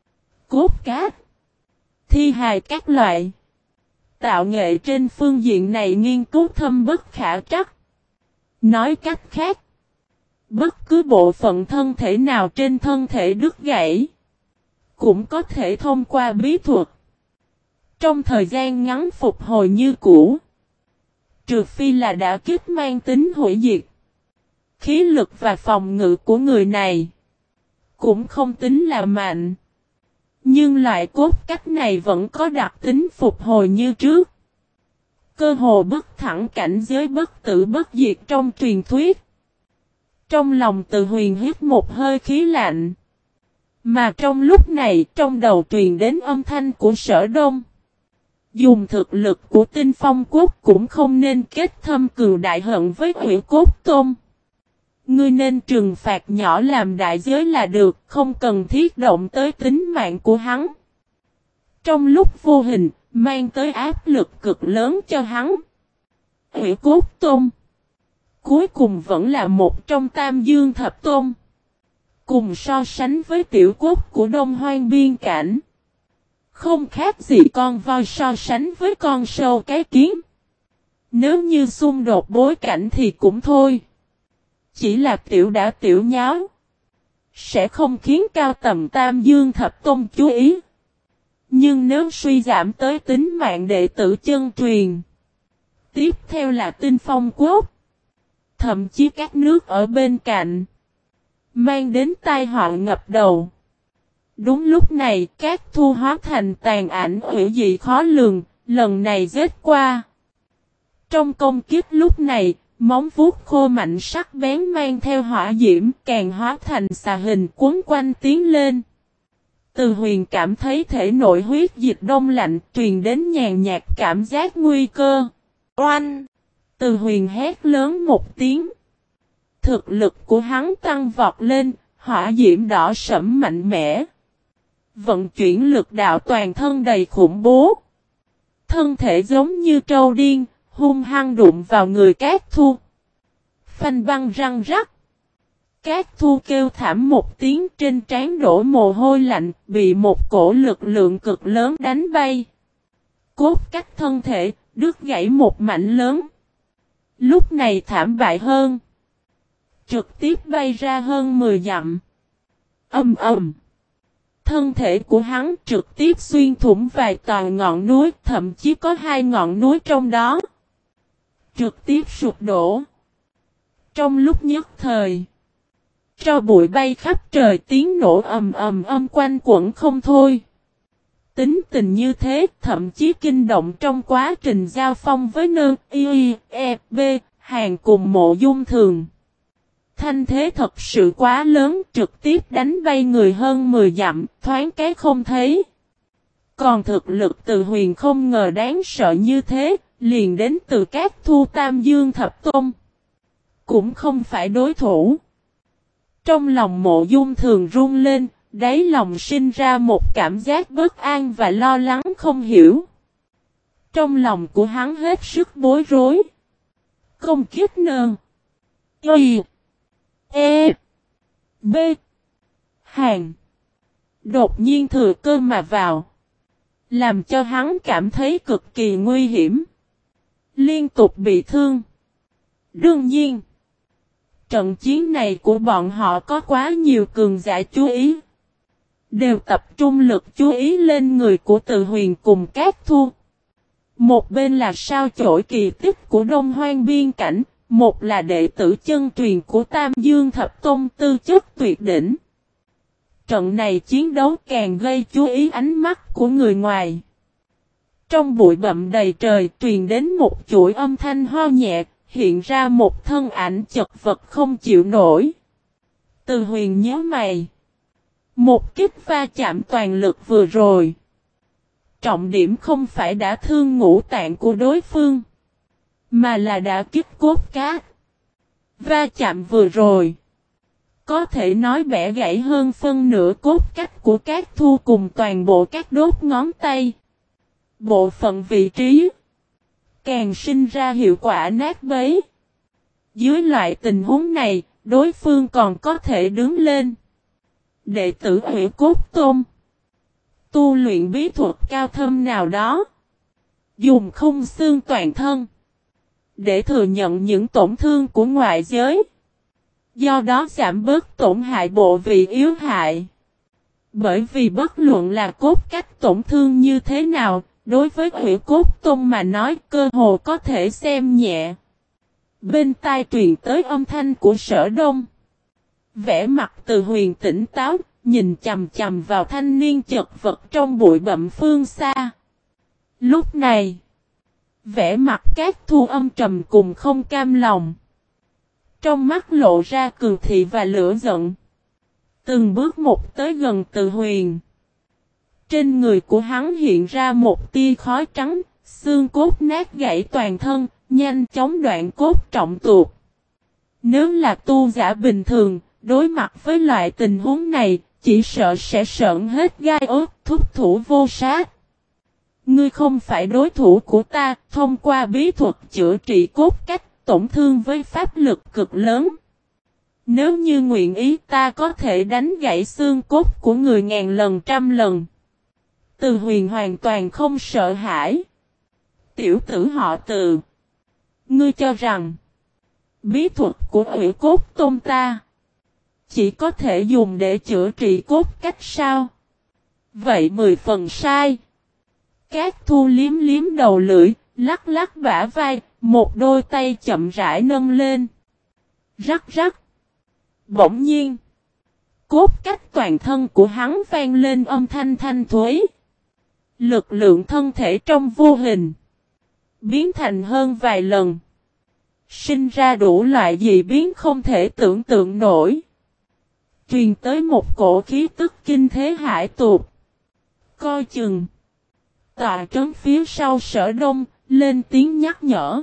cốt cát, thi hài các loại. Tạo nghệ trên phương diện này nghiên cứu thâm bất khả trắc. Nói cách khác, bất cứ bộ phận thân thể nào trên thân thể đứt gãy, cũng có thể thông qua bí thuật, trong thời gian ngắn phục hồi như cũ. Trừ phi là đã kích mang tính hủy diệt. Khí lực và phòng ngự của người này cũng không tính là mạnh. Nhưng loại cốt cách này vẫn có đặc tính phục hồi như trước. Cơ hồ bất thẳng cảnh giới bất tử bất diệt trong truyền thuyết. Trong lòng Từ Huyền hít một hơi khí lạnh. Mà trong lúc này trong đầu truyền đến âm thanh của Sở Đông. Dùng thực lực của Tinh Phong Quốc cũng không nên kết thâm cường đại hận với Hủy Cốt Tôn. Ngươi nên trừng phạt nhỏ làm đại giới là được, không cần thiết động tới tính mạng của hắn. Trong lúc vô hình, mang tới áp lực cực lớn cho hắn. Hủy Cốt Tôn cuối cùng vẫn là một trong Tam Dương Thập Tôn. Cùng so sánh với tiểu quốc của Đông Hoang biên cảnh. Không khác gì con voi so sánh với con sâu cái kiến. Nếu như xung đột bối cảnh thì cũng thôi. Chỉ là tiểu đã tiểu nháo. Sẽ không khiến cao tầm Tam Dương Thập Tôn chú ý. Nhưng nếu suy giảm tới tính mạng đệ tử chân truyền. Tiếp theo là Tinh Phong Quốc. Thậm chí các nước ở bên cạnh. Mang đến tai họa ngập đầu. Đúng lúc này các thu hóa thành tàn ảnh hủy dị khó lường. Lần này giết qua. Trong công kiếp lúc này. Móng vuốt khô mạnh sắc bén mang theo hỏa diễm càng hóa thành xà hình cuốn quanh tiến lên. Từ Huyền cảm thấy thể nội huyết dịch đông lạnh truyền đến nhàn nhạt cảm giác nguy cơ. Oanh! Từ Huyền hét lớn một tiếng. Thực lực của hắn tăng vọt lên, hỏa diễm đỏ sẫm mạnh mẽ. Vận chuyển lực đạo toàn thân đầy khủng bố. Thân thể giống như trâu điên, hung hăng đụng vào người Cát Thu. Phanh băng răng rắc. Cát Thu kêu thảm một tiếng trên trán đổ mồ hôi lạnh, bị một cổ lực lượng cực lớn đánh bay. Cốt cách thân thể, đứt gãy một mảnh lớn. Lúc này thảm bại hơn. Trực tiếp bay ra hơn mười dặm. Âm ầm. Thân thể của hắn trực tiếp xuyên thủng vài tòa ngọn núi, thậm chí có hai ngọn núi trong đó. Trực tiếp sụp đổ. Trong lúc nhất thời, tro bụi bay khắp trời tiếng nổ ầm ầm âm quanh quẩn không thôi. Tính tình như thế, thậm chí kinh động trong quá trình giao phong với nơ, y, e, b, hàng cùng Mộ Dung Thường. Thanh thế thật sự quá lớn, trực tiếp đánh bay người hơn mười dặm, thoáng cái không thấy. Còn thực lực Từ Huyền không ngờ đáng sợ như thế, liền đến từ các thu Tam Dương Thập Tôn. Cũng không phải đối thủ. Trong lòng Mộ Dung Thường run lên, đáy lòng sinh ra một cảm giác bất an và lo lắng không hiểu. Trong lòng của hắn hết sức bối rối. Công kiếp nơn. Y. E. B. Hàng. Đột nhiên thừa cơ mà vào. Làm cho hắn cảm thấy cực kỳ nguy hiểm. Liên tục bị thương. Đương nhiên. Trận chiến này của bọn họ có quá nhiều cường giả chú ý. Đều tập trung lực chú ý lên người của Từ Huyền cùng Cát Thu. Một bên là sao chổi kỳ tích của Đông Hoang biên cảnh. Một là đệ tử chân truyền của Tam Dương Thập Tôn tư chất tuyệt đỉnh. Trận này chiến đấu càng gây chú ý ánh mắt của người ngoài. Trong bụi bặm đầy trời truyền đến một chuỗi âm thanh ho nhẹ, hiện ra một thân ảnh chật vật không chịu nổi. Từ Huyền nhớ mày. Một kích va chạm toàn lực vừa rồi. Trọng điểm không phải đã thương ngũ tạng của đối phương. Mà là đã kích cốt cát. Va chạm vừa rồi. Có thể nói bẻ gãy hơn phân nửa cốt cách của Cát Thu cùng toàn bộ các đốt ngón tay. Bộ phận vị trí. Càng sinh ra hiệu quả nát bấy. Dưới loại tình huống này, đối phương còn có thể đứng lên. Đệ tử Hủy Cốt Tôn. Tu luyện bí thuật cao thâm nào đó. Dùng khung xương toàn thân. Để thừa nhận những tổn thương của ngoại giới. Do đó giảm bớt tổn hại bộ vị yếu hại. Bởi vì bất luận là cốt cách tổn thương như thế nào, đối với Hủy Cốt Tôn mà nói cơ hồ có thể xem nhẹ. Bên tai truyền tới âm thanh của Sở Đông. Vẻ mặt Từ Huyền tỉnh táo, nhìn chằm chằm vào thanh niên chật vật trong bụi bặm phương xa. Lúc này, vẻ mặt Cát Thu âm trầm cùng không cam lòng. Trong mắt lộ ra cường thị và lửa giận. Từng bước một tới gần Từ Huyền. Trên người của hắn hiện ra một tia khói trắng, xương cốt nát gãy toàn thân, nhanh chóng đoạn cốt trọng tuột. Nếu là tu giả bình thường, đối mặt với loại tình huống này, chỉ sợ sẽ sởn hết gai ốt, thúc thủ vô sát. Ngươi không phải đối thủ của ta, thông qua bí thuật chữa trị cốt cách, tổn thương với pháp lực cực lớn. Nếu như nguyện ý ta có thể đánh gãy xương cốt của người ngàn lần trăm lần. Từ Huyền hoàn toàn không sợ hãi. Tiểu tử họ Từ. Ngươi cho rằng bí thuật của Hủy Cốt Tôn ta chỉ có thể dùng để chữa trị cốt cách sao? Vậy mười phần sai. Cát Thu liếm liếm đầu lưỡi, lắc lắc bả vai, một đôi tay chậm rãi nâng lên. Rắc rắc. Bỗng nhiên, cốt cách toàn thân của hắn vang lên âm thanh thanh thuế. Lực lượng thân thể trong vô hình biến thành hơn vài lần. Sinh ra đủ loại dị biến không thể tưởng tượng nổi. Truyền tới một cổ khí tức kinh thế hải tuột. Coi chừng. Tọa trấn phía sau Sở Đông, lên tiếng nhắc nhở.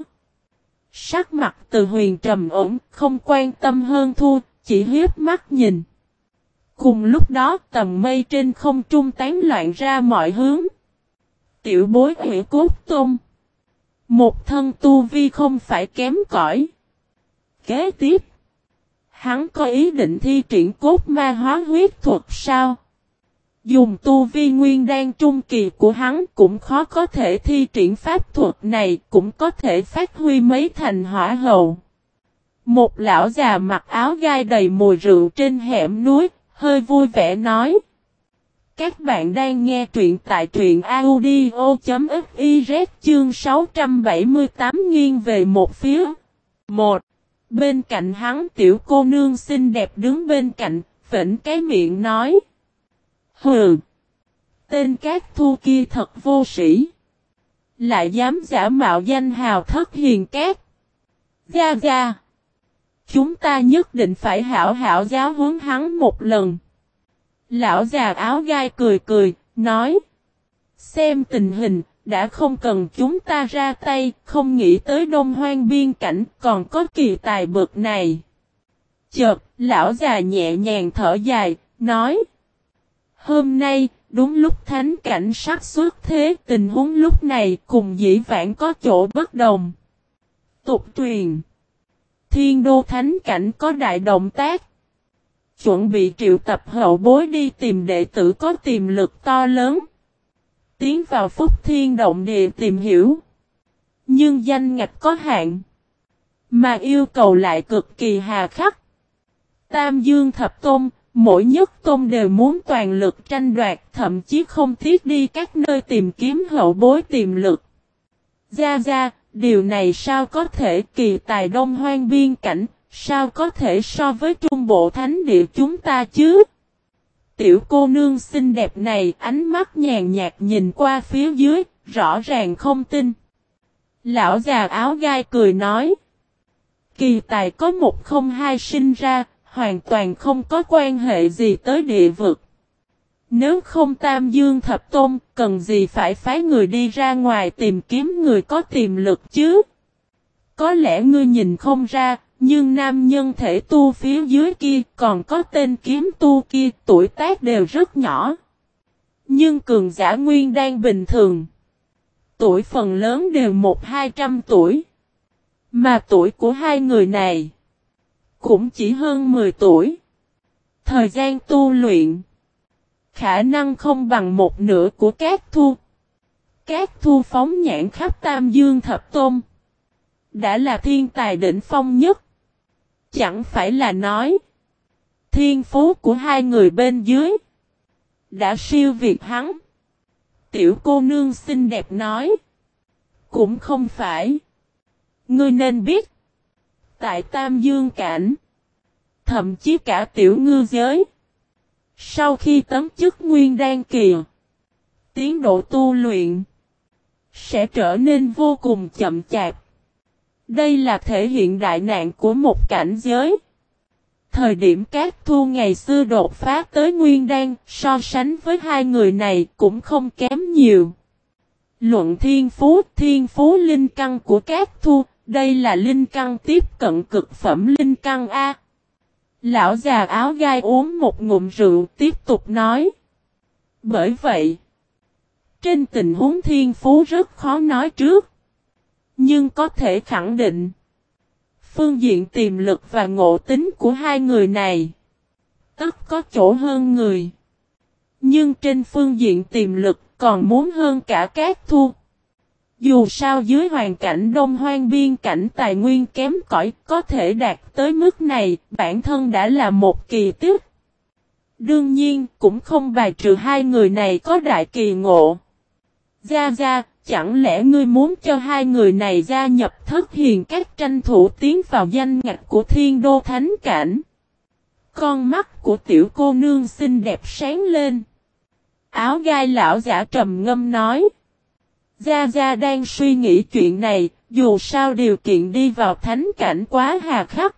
Sắc mặt Từ Huyền trầm ổn, không quan tâm hơn thua, chỉ hiếp mắt nhìn. Cùng lúc đó tầng mây trên không trung tán loạn ra mọi hướng. Tiểu bối Hủy Cốt Tôn. Một thân tu vi không phải kém cỏi. Kế tiếp, hắn có ý định thi triển cốt ma hóa huyết thuật sao? Dùng tu vi nguyên đan trung kỳ của hắn cũng khó có thể thi triển pháp thuật này, cũng có thể phát huy mấy thành hỏa hầu. Một lão già mặc áo gai đầy mùi rượu trên hẻm núi, hơi vui vẻ nói. Các bạn đang nghe truyện tại truyện audio.fiz chương sáu trăm bảy mươi tám nghiêng về một phía. Một. Bên cạnh hắn tiểu cô nương xinh đẹp đứng bên cạnh, phỉnh cái miệng nói. Hừ. Tên Cát Thu kia thật vô sĩ. Lại dám giả mạo danh hào Thất Hiền Cát. Gia Gia. Chúng ta nhất định phải hảo hảo giáo huấn hắn một lần. Lão già áo gai cười cười, nói. Xem tình hình, đã không cần chúng ta ra tay, không nghĩ tới Đông Hoang biên cảnh còn có kỳ tài bậc này. Chợt, lão già nhẹ nhàng thở dài, nói. Hôm nay, đúng lúc thánh cảnh sắp xuất thế, tình huống lúc này cùng dĩ vãng có chỗ bất đồng. Tục truyền. Thiên đô thánh cảnh có đại động tác. Chuẩn bị triệu tập hậu bối đi tìm đệ tử có tiềm lực to lớn. Tiến vào Phúc Thiên Động Địa tìm hiểu. Nhưng danh ngạch có hạn. Mà yêu cầu lại cực kỳ hà khắc. Tam Dương Thập Tôn, mỗi nhất tôn đều muốn toàn lực tranh đoạt, thậm chí không tiếc đi các nơi tìm kiếm hậu bối tiềm lực. Gia Gia, điều này sao có thể, kỳ tài Đông Hoang biên cảnh, sao có thể so với trung bộ thánh địa chúng ta chứ? Tiểu cô nương xinh đẹp này ánh mắt nhàn nhạt nhìn qua phía dưới, rõ ràng không tin. Lão già áo gai cười nói. Kỳ tài có một không hai sinh ra, hoàn toàn không có quan hệ gì tới địa vực. Nếu không Tam Dương Thập Tôn, cần gì phải phái người đi ra ngoài tìm kiếm người có tiềm lực chứ? Có lẽ ngươi nhìn không ra, nhưng nam nhân thể tu phía dưới kia còn có tên kiếm tu kia tuổi tác đều rất nhỏ. Nhưng cường giả nguyên đang bình thường. Tuổi phần lớn đều một hai trăm tuổi. Mà tuổi của hai người này cũng chỉ hơn mười tuổi. Thời gian tu luyện khả năng không bằng một nửa của Cát Thu. Cát Thu phóng nhãn khắp Tam Dương Thập Tôn. Đã là thiên tài đỉnh phong nhất. Chẳng phải là nói thiên phú của hai người bên dưới đã siêu việt hắn. Tiểu cô nương xinh đẹp nói. Cũng không phải. Ngươi nên biết. Tại Tam Dương Cảnh, thậm chí cả tiểu ngư giới, Sau khi tấn chức nguyên đan kỳ, tiến độ tu luyện sẽ trở nên vô cùng chậm chạp. Đây là thể hiện đại nạn của một cảnh giới. Thời điểm Cát Thu ngày xưa đột phá tới nguyên đan, so sánh với hai người này cũng không kém nhiều. Luận thiên phú, thiên phú linh căn của Cát Thu, đây là linh căn tiếp cận cực phẩm linh căn A. Lão già áo gai uống một ngụm rượu tiếp tục nói. Bởi vậy, trên tình huống thiên phú rất khó nói trước. Nhưng có thể khẳng định, phương diện tiềm lực và ngộ tính của hai người này tất có chỗ hơn người. Nhưng trên phương diện tiềm lực còn muốn hơn cả Cát Thu. Dù sao dưới hoàn cảnh đông hoang biên cảnh tài nguyên kém cỏi, có thể đạt tới mức này, bản thân đã là một kỳ tích. Đương nhiên, cũng không bài trừ hai người này có đại kỳ ngộ. Gia Gia, chẳng lẽ ngươi muốn cho hai người này gia nhập Thất Hiền Các tranh thủ tiến vào danh ngạch của Thiên Đô Thánh Cảnh? Con mắt của tiểu cô nương xinh đẹp sáng lên. Áo gai lão giả trầm ngâm nói. Gia Gia đang suy nghĩ chuyện này, dù sao điều kiện đi vào thánh cảnh quá hà khắc.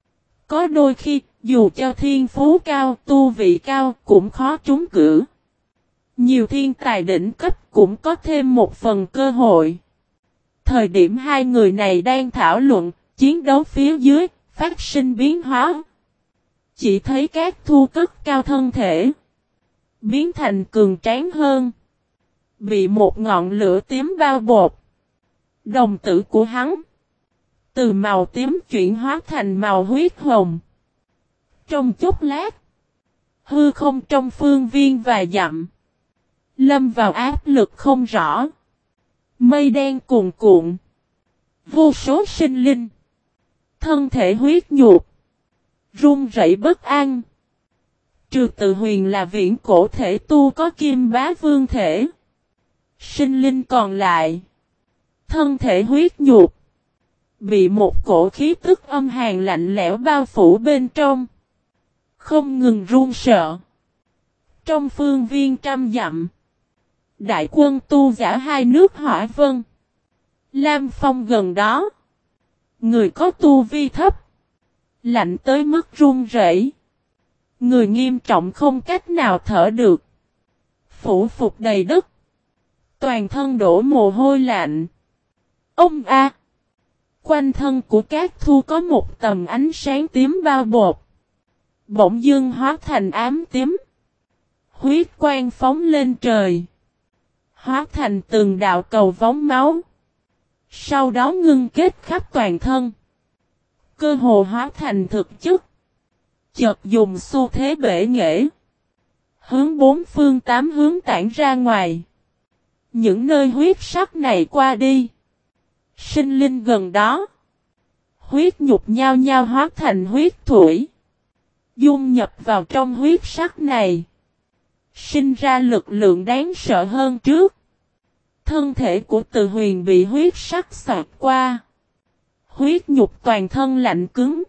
Có đôi khi, dù cho thiên phú cao, tu vị cao, cũng khó trúng cử. Nhiều thiên tài đỉnh cấp cũng có thêm một phần cơ hội. Thời điểm hai người này đang thảo luận, chiến đấu phía dưới, phát sinh biến hóa. Chỉ thấy Cát Thu cất cao thân thể, biến thành cường tráng hơn, bị một ngọn lửa tím bao bột. Đồng tử của hắn từ màu tím chuyển hóa thành màu huyết hồng. Trong chốc lát, hư không trong phương viên vài dặm lâm vào áp lực không rõ. Mây đen cuồn cuộn, vô số sinh linh, thân thể huyết nhục, run rẩy bất an. Trừ Từ Huyền là viễn cổ thể tu có Kim Bá Vương thể. Sinh linh còn lại, thân thể huyết nhục, bị một cổ khí tức âm hàn lạnh lẽo bao phủ bên trong, không ngừng run sợ. Trong phương viên trăm dặm, đại quân tu giả hai nước Hỏa Vân, Lam Phong gần đó, người có tu vi thấp, lạnh tới mức run rẩy, người nghiêm trọng không cách nào thở được, phủ phục đầy đất, toàn thân đổ mồ hôi lạnh. Ông a! Quanh thân của Cát Thu có một tầm ánh sáng tím bao bột, bỗng dưng hóa thành ám tím. Huyết quang phóng lên trời, hóa thành từng đạo cầu vóng máu. Sau đó ngưng kết khắp toàn thân, cơ hồ hóa thành thực chất. Chợt dùng xu thế bể nghệ, hướng bốn phương tám hướng tản ra ngoài. Những nơi huyết sắc này qua đi, sinh linh gần đó, huyết nhục nhao nhao hóa thành huyết thủy, dung nhập vào trong huyết sắc này, sinh ra lực lượng đáng sợ hơn trước. Thân thể của Từ Huyền bị huyết sắc xoạt qua, huyết nhục toàn thân lạnh cứng.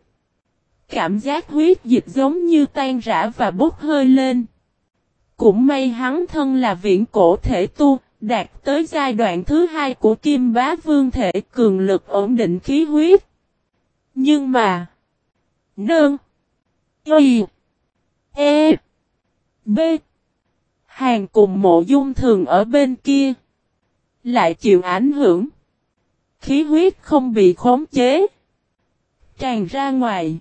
Cảm giác huyết dịch giống như tan rã và bốc hơi lên. Cũng may hắn thân là viễn cổ thể tu, đạt tới giai đoạn thứ hai của Kim Bá Vương thể, cường lực ổn định khí huyết. Nhưng mà, Nương, Y, E, B, Hàng cùng Mộ Dung Thường ở bên kia lại chịu ảnh hưởng. Khí huyết không bị khống chế, tràn ra ngoài.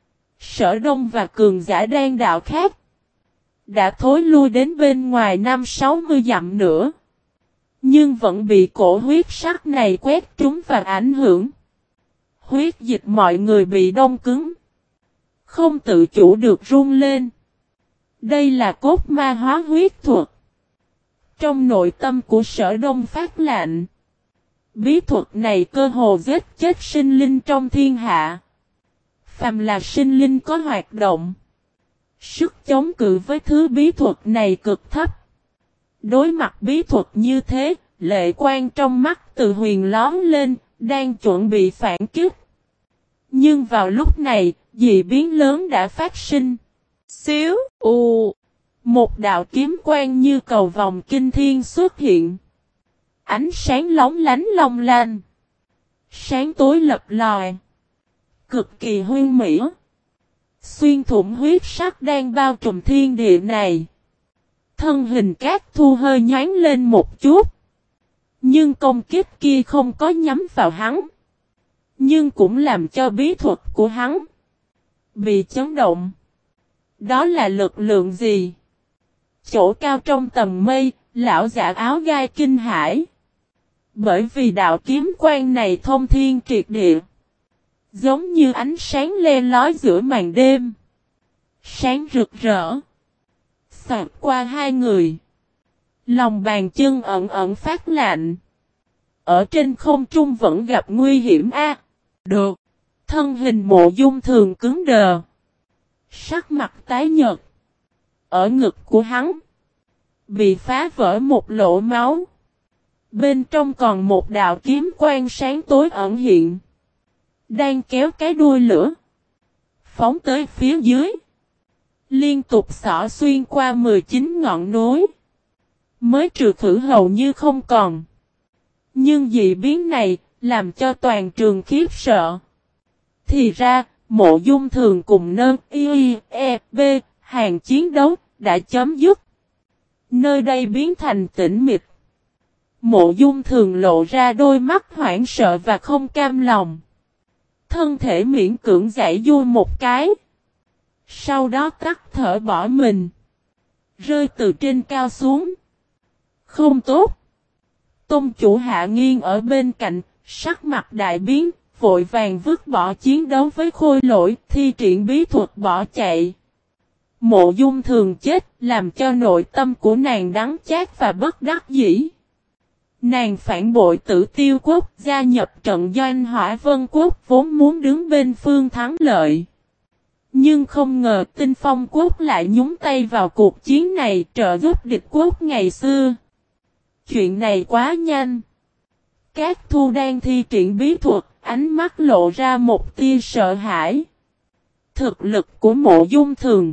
Sở Đông và cường giả đan đạo khác đã thối lui đến bên ngoài năm sáu mươi dặm nữa, nhưng vẫn bị cổ huyết sắc này quét trúng và ảnh hưởng. Huyết dịch mọi người bị đông cứng, không tự chủ được run lên. Đây là cốt ma hóa huyết thuật. Trong nội tâm của Sở Đông phát lạnh. Bí thuật này cơ hồ giết chết sinh linh trong thiên hạ. Phàm là sinh linh có hoạt động, sức chống cự với thứ bí thuật này cực thấp. Đối mặt bí thuật như thế, lệ quan trong mắt Từ Huyền lóm lên, đang chuẩn bị phản kích. Nhưng vào lúc này, dị biến lớn đã phát sinh. Xíu, ù, Một đạo kiếm quang như cầu vòng kinh thiên xuất hiện. Ánh sáng lóng lánh long lanh. Sáng tối lập lòi. Cực kỳ huyên mỹ. Xuyên thủng huyết sắc đang bao trùm thiên địa này. Thân hình Cát Thu hơi nhoáng lên một chút. Nhưng công kích kia không có nhắm vào hắn. Nhưng cũng làm cho bí thuật của hắn bị chấn động. Đó là lực lượng gì? Chỗ cao trong tầng mây, lão giả áo gai kinh hãi. Bởi vì đạo kiếm quang này thông thiên triệt địa. Giống như ánh sáng le lói giữa màn đêm. Sáng rực rỡ. Xoạt qua hai người. Lòng bàn chân ẩn ẩn phát lạnh. Ở trên không trung vẫn gặp nguy hiểm a. À, được. Thân hình Mộ Dung Thường cứng đờ. Sắc mặt tái nhợt. Ở ngực của hắn. Bị phá vỡ một lỗ máu. Bên trong còn một đạo kiếm quang sáng tối ẩn hiện. Đang kéo cái đuôi lửa. Phóng tới phía dưới. Liên tục xỏ xuyên qua mười chín ngọn núi. Mới trừ khử hầu như không còn. Nhưng dị biến này làm cho toàn trường khiếp sợ. Thì ra, Mộ Dung Thường cùng nơ y e b hàng chiến đấu đã chấm dứt. Nơi đây biến thành tĩnh mịch. Mộ Dung Thường lộ ra đôi mắt hoảng sợ và không cam lòng. Thân thể miễn cưỡng giãy giụa một cái. Sau đó tắt thở bỏ mình. Rơi từ trên cao xuống. Không tốt. Tôn chủ Hạ Nghiên ở bên cạnh, sắc mặt đại biến, vội vàng vứt bỏ chiến đấu với Khôi Lỗi, thi triển bí thuật bỏ chạy. Mộ Dung Thường chết, làm cho nội tâm của nàng đắng chát và bất đắc dĩ. Nàng phản bội Tử Tiêu Quốc, gia nhập trận doanh Hỏa Vân Quốc vốn muốn đứng bên phương thắng lợi. Nhưng không ngờ Tinh Phong Quốc lại nhúng tay vào cuộc chiến này trợ giúp địch quốc ngày xưa. Chuyện này quá nhanh. Cát Thu đang thi triển bí thuật, ánh mắt lộ ra một tia sợ hãi. Thực lực của Mộ Dung Thường.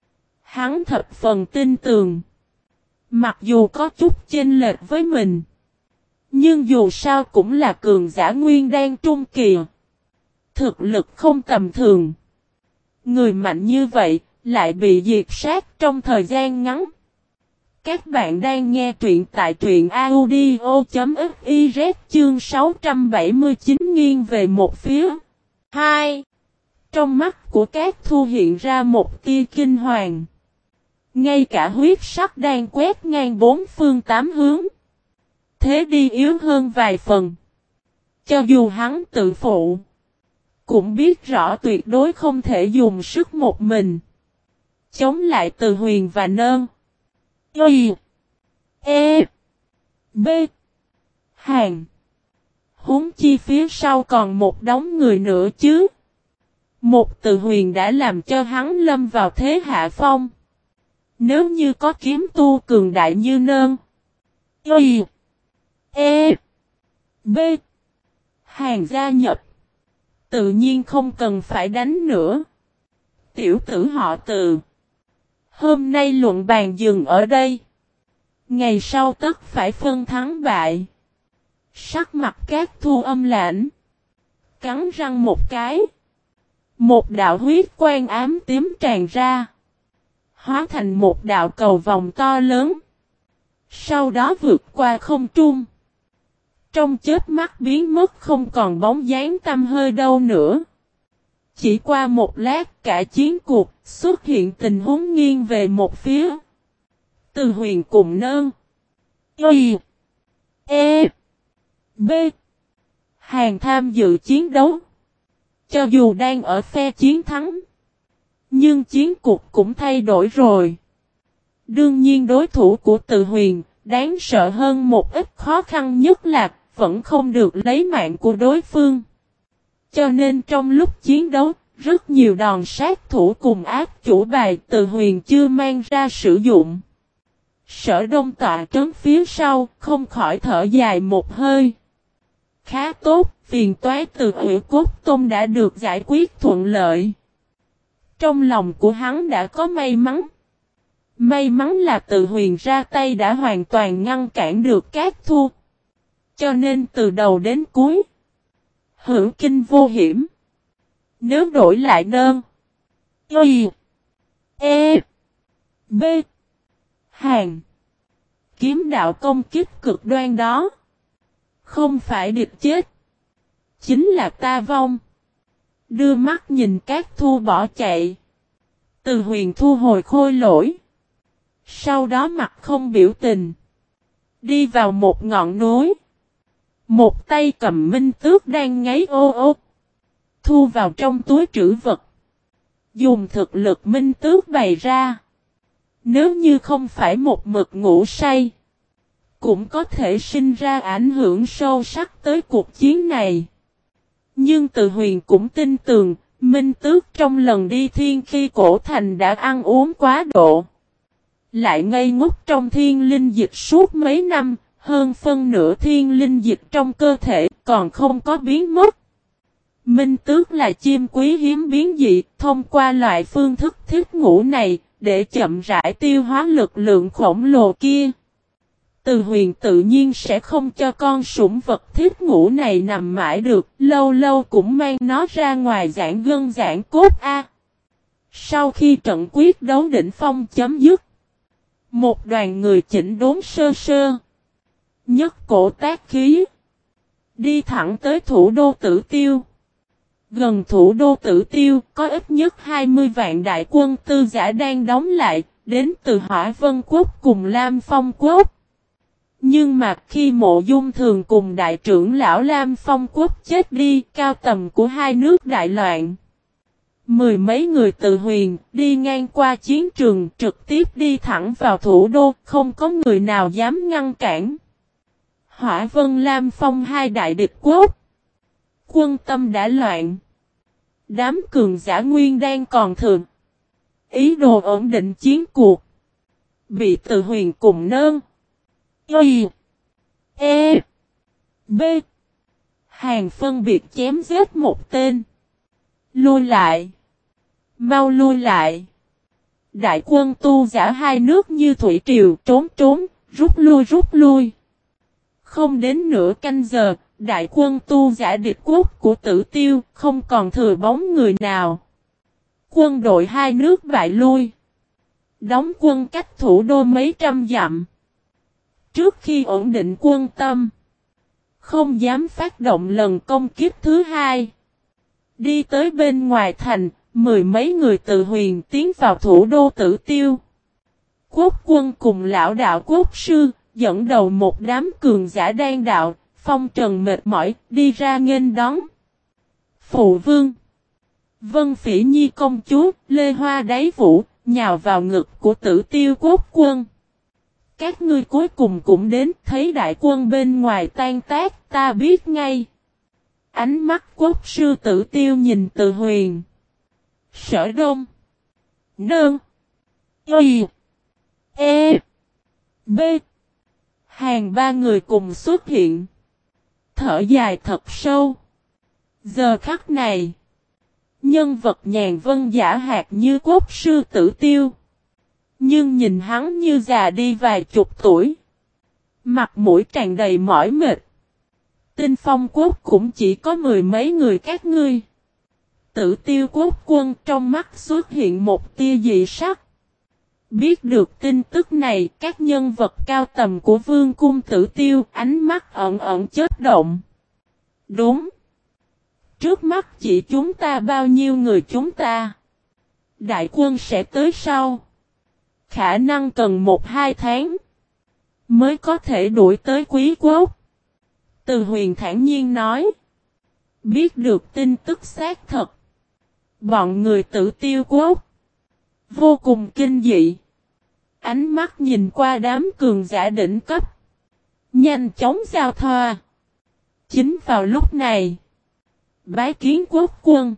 Hắn thập phần tin tưởng. Mặc dù có chút chênh lệch với mình. Nhưng dù sao cũng là cường giả nguyên đan trung kỳ. Thực lực không tầm thường. Người mạnh như vậy, lại bị diệt sát trong thời gian ngắn. Các bạn đang nghe truyện tại truyện audio.fiz chương sáu trăm bảy mươi chín nghiêng về một phía. hai. Trong mắt của Cát Thu hiện ra một tia kinh hoàng. Ngay cả huyết sắc đang quét ngang bốn phương tám hướng. Thế đi yếu hơn vài phần. Cho dù hắn tự phụ. Cũng biết rõ tuyệt đối không thể dùng sức một mình. Chống lại Từ Huyền và Nơn. Y. E. B. Hàng. Huống chi phía sau còn một đống người nữa chứ. Một Từ Huyền đã làm cho hắn lâm vào thế hạ phong. Nếu như có kiếm tu cường đại như Nơn. Y. E. B. Hàng gia nhập. Tự nhiên không cần phải đánh nữa. Tiểu tử họ Từ. Hôm nay luận bàn dừng ở đây. Ngày sau tất phải phân thắng bại. Sắc mặt Cát Thu âm lãnh. Cắn răng một cái. Một đạo huyết quang ám tím tràn ra. Hóa thành một đạo cầu vòng to lớn. Sau đó vượt qua không trung. Trong chớp mắt biến mất không còn bóng dáng tăm hơi đâu nữa. Chỉ qua một lát cả chiến cuộc xuất hiện tình huống nghiêng về một phía. Từ Huyền cùng Nơn. Y. E. B. Hàng tham dự chiến đấu. Cho dù đang ở phe chiến thắng. Nhưng chiến cuộc cũng thay đổi rồi. Đương nhiên đối thủ của Từ Huyền đáng sợ hơn một ít, khó khăn nhất là vẫn không được lấy mạng của đối phương. Cho nên trong lúc chiến đấu, rất nhiều đòn sát thủ cùng ác chủ bài Từ Huyền chưa mang ra sử dụng. Sở Đông tọa trấn phía sau, không khỏi thở dài một hơi. Khá tốt, phiền toái từ Hủy Cốt Tôn đã được giải quyết thuận lợi. Trong lòng của hắn đã có may mắn. May mắn là Từ Huyền ra tay đã hoàn toàn ngăn cản được Cát Thu. Cho nên từ đầu đến cuối, hữu kinh vô hiểm. Nếu đổi lại Nơn, Y, E, B, Hàn, kiếm đạo công kích cực đoan đó, không phải địch chết, chính là ta vong. Đưa mắt nhìn Cát Thu bỏ chạy, Từ Huyền thu hồi khôi lỗi. Sau đó mặt không biểu tình, đi vào một ngọn núi. Một tay cầm Minh Tước đang ngáy ô ô, thu vào trong túi trữ vật. Dùng thực lực Minh Tước bày ra, nếu như không phải một mực ngủ say, cũng có thể sinh ra ảnh hưởng sâu sắc tới cuộc chiến này. Nhưng Từ Huyền cũng tin tưởng, Minh Tước trong lần đi Thiên Khi Cổ Thành đã ăn uống quá độ. Lại ngây ngốc trong thiên linh dịch suốt mấy năm, hơn phân nửa thiên linh dịch trong cơ thể còn không có biến mất. Minh Tước là chim quý hiếm biến dị, thông qua loại phương thức thiết ngủ này, để chậm rãi tiêu hóa lực lượng khổng lồ kia. Từ Huyền tự nhiên sẽ không cho con sủng vật thiết ngủ này nằm mãi được, lâu lâu cũng mang nó ra ngoài giãn gân giãn cốt a. Sau khi trận quyết đấu đỉnh phong chấm dứt, một đoàn người chỉnh đốn sơ sơ, nhấc cổ tác khí, đi thẳng tới thủ đô Tử Tiêu. Gần thủ đô Tử Tiêu có ít nhất hai mươi vạn đại quân tư giả đang đóng lại, đến từ Hỏa Vân Quốc cùng Lam Phong Quốc. Nhưng mà khi Mộ Dung Thường cùng đại trưởng lão Lam Phong Quốc chết đi, cao tầm của hai nước đại loạn. Mười mấy người Từ Huyền đi ngang qua chiến trường trực tiếp đi thẳng vào thủ đô, không có người nào dám ngăn cản. Hỏa Vân Lam Phong hai đại địch quốc. Quân tâm đã loạn. Đám cường giả nguyên đang còn thường. Ý đồ ổn định chiến cuộc. Bị Từ Huyền cùng Nơn, Y, E, B, Hàn phân biệt chém giết một tên. Lui lại. Mau lui lại. Đại quân tu giả hai nước như thủy triều trốn trốn, rút lui rút lui. Không đến nửa canh giờ, đại quân tu giả địch quốc của Tử Tiêu không còn thừa bóng người nào. Quân đội hai nước bại lui. Đóng quân cách thủ đô mấy trăm dặm. Trước khi ổn định quân tâm, không dám phát động lần công kích thứ hai. Đi tới bên ngoài thành, mười mấy người Từ Huyền tiến vào thủ đô Tử Tiêu. Quốc quân cùng lão đạo quốc sư, dẫn đầu một đám cường giả đan đạo, phong trần mệt mỏi, đi ra nghênh đón. Phụ vương, Vân Phỉ Nhi công chúa, Lê Hoa Đáy Vũ, nhào vào ngực của Tử Tiêu quốc quân. Các ngươi cuối cùng cũng đến, thấy đại quân bên ngoài tan tác, ta biết ngay. Ánh mắt quốc sư Tử Tiêu nhìn Từ Huyền. Sở Đông, Nơn, Y, E, B, Hàn ba người cùng xuất hiện. Thở dài thật sâu. Giờ khắc này, nhân vật nhàn vân giả hạt như quốc sư Tử Tiêu. Nhưng nhìn hắn như già đi vài chục tuổi. Mặt mũi tràn đầy mỏi mệt. Tinh Phong quốc cũng chỉ có mười mấy người các ngươi. Tử Tiêu quốc quân trong mắt xuất hiện một tia dị sắc. Biết được tin tức này, các nhân vật cao tầm của vương cung Tử Tiêu ánh mắt ẩn ẩn chớp động. Đúng. Trước mắt chỉ chúng ta bao nhiêu người chúng ta. Đại quân sẽ tới sau. Khả năng cần một hai tháng mới có thể đuổi tới Quý quốc. Từ Huyền thản nhiên nói. Biết được tin tức xác thật. Bọn người Tử Tiêu quốc vô cùng kinh dị. Ánh mắt nhìn qua đám cường giả đỉnh cấp. Nhanh chóng giao thoa. Chính vào lúc này, bái kiến quốc quân.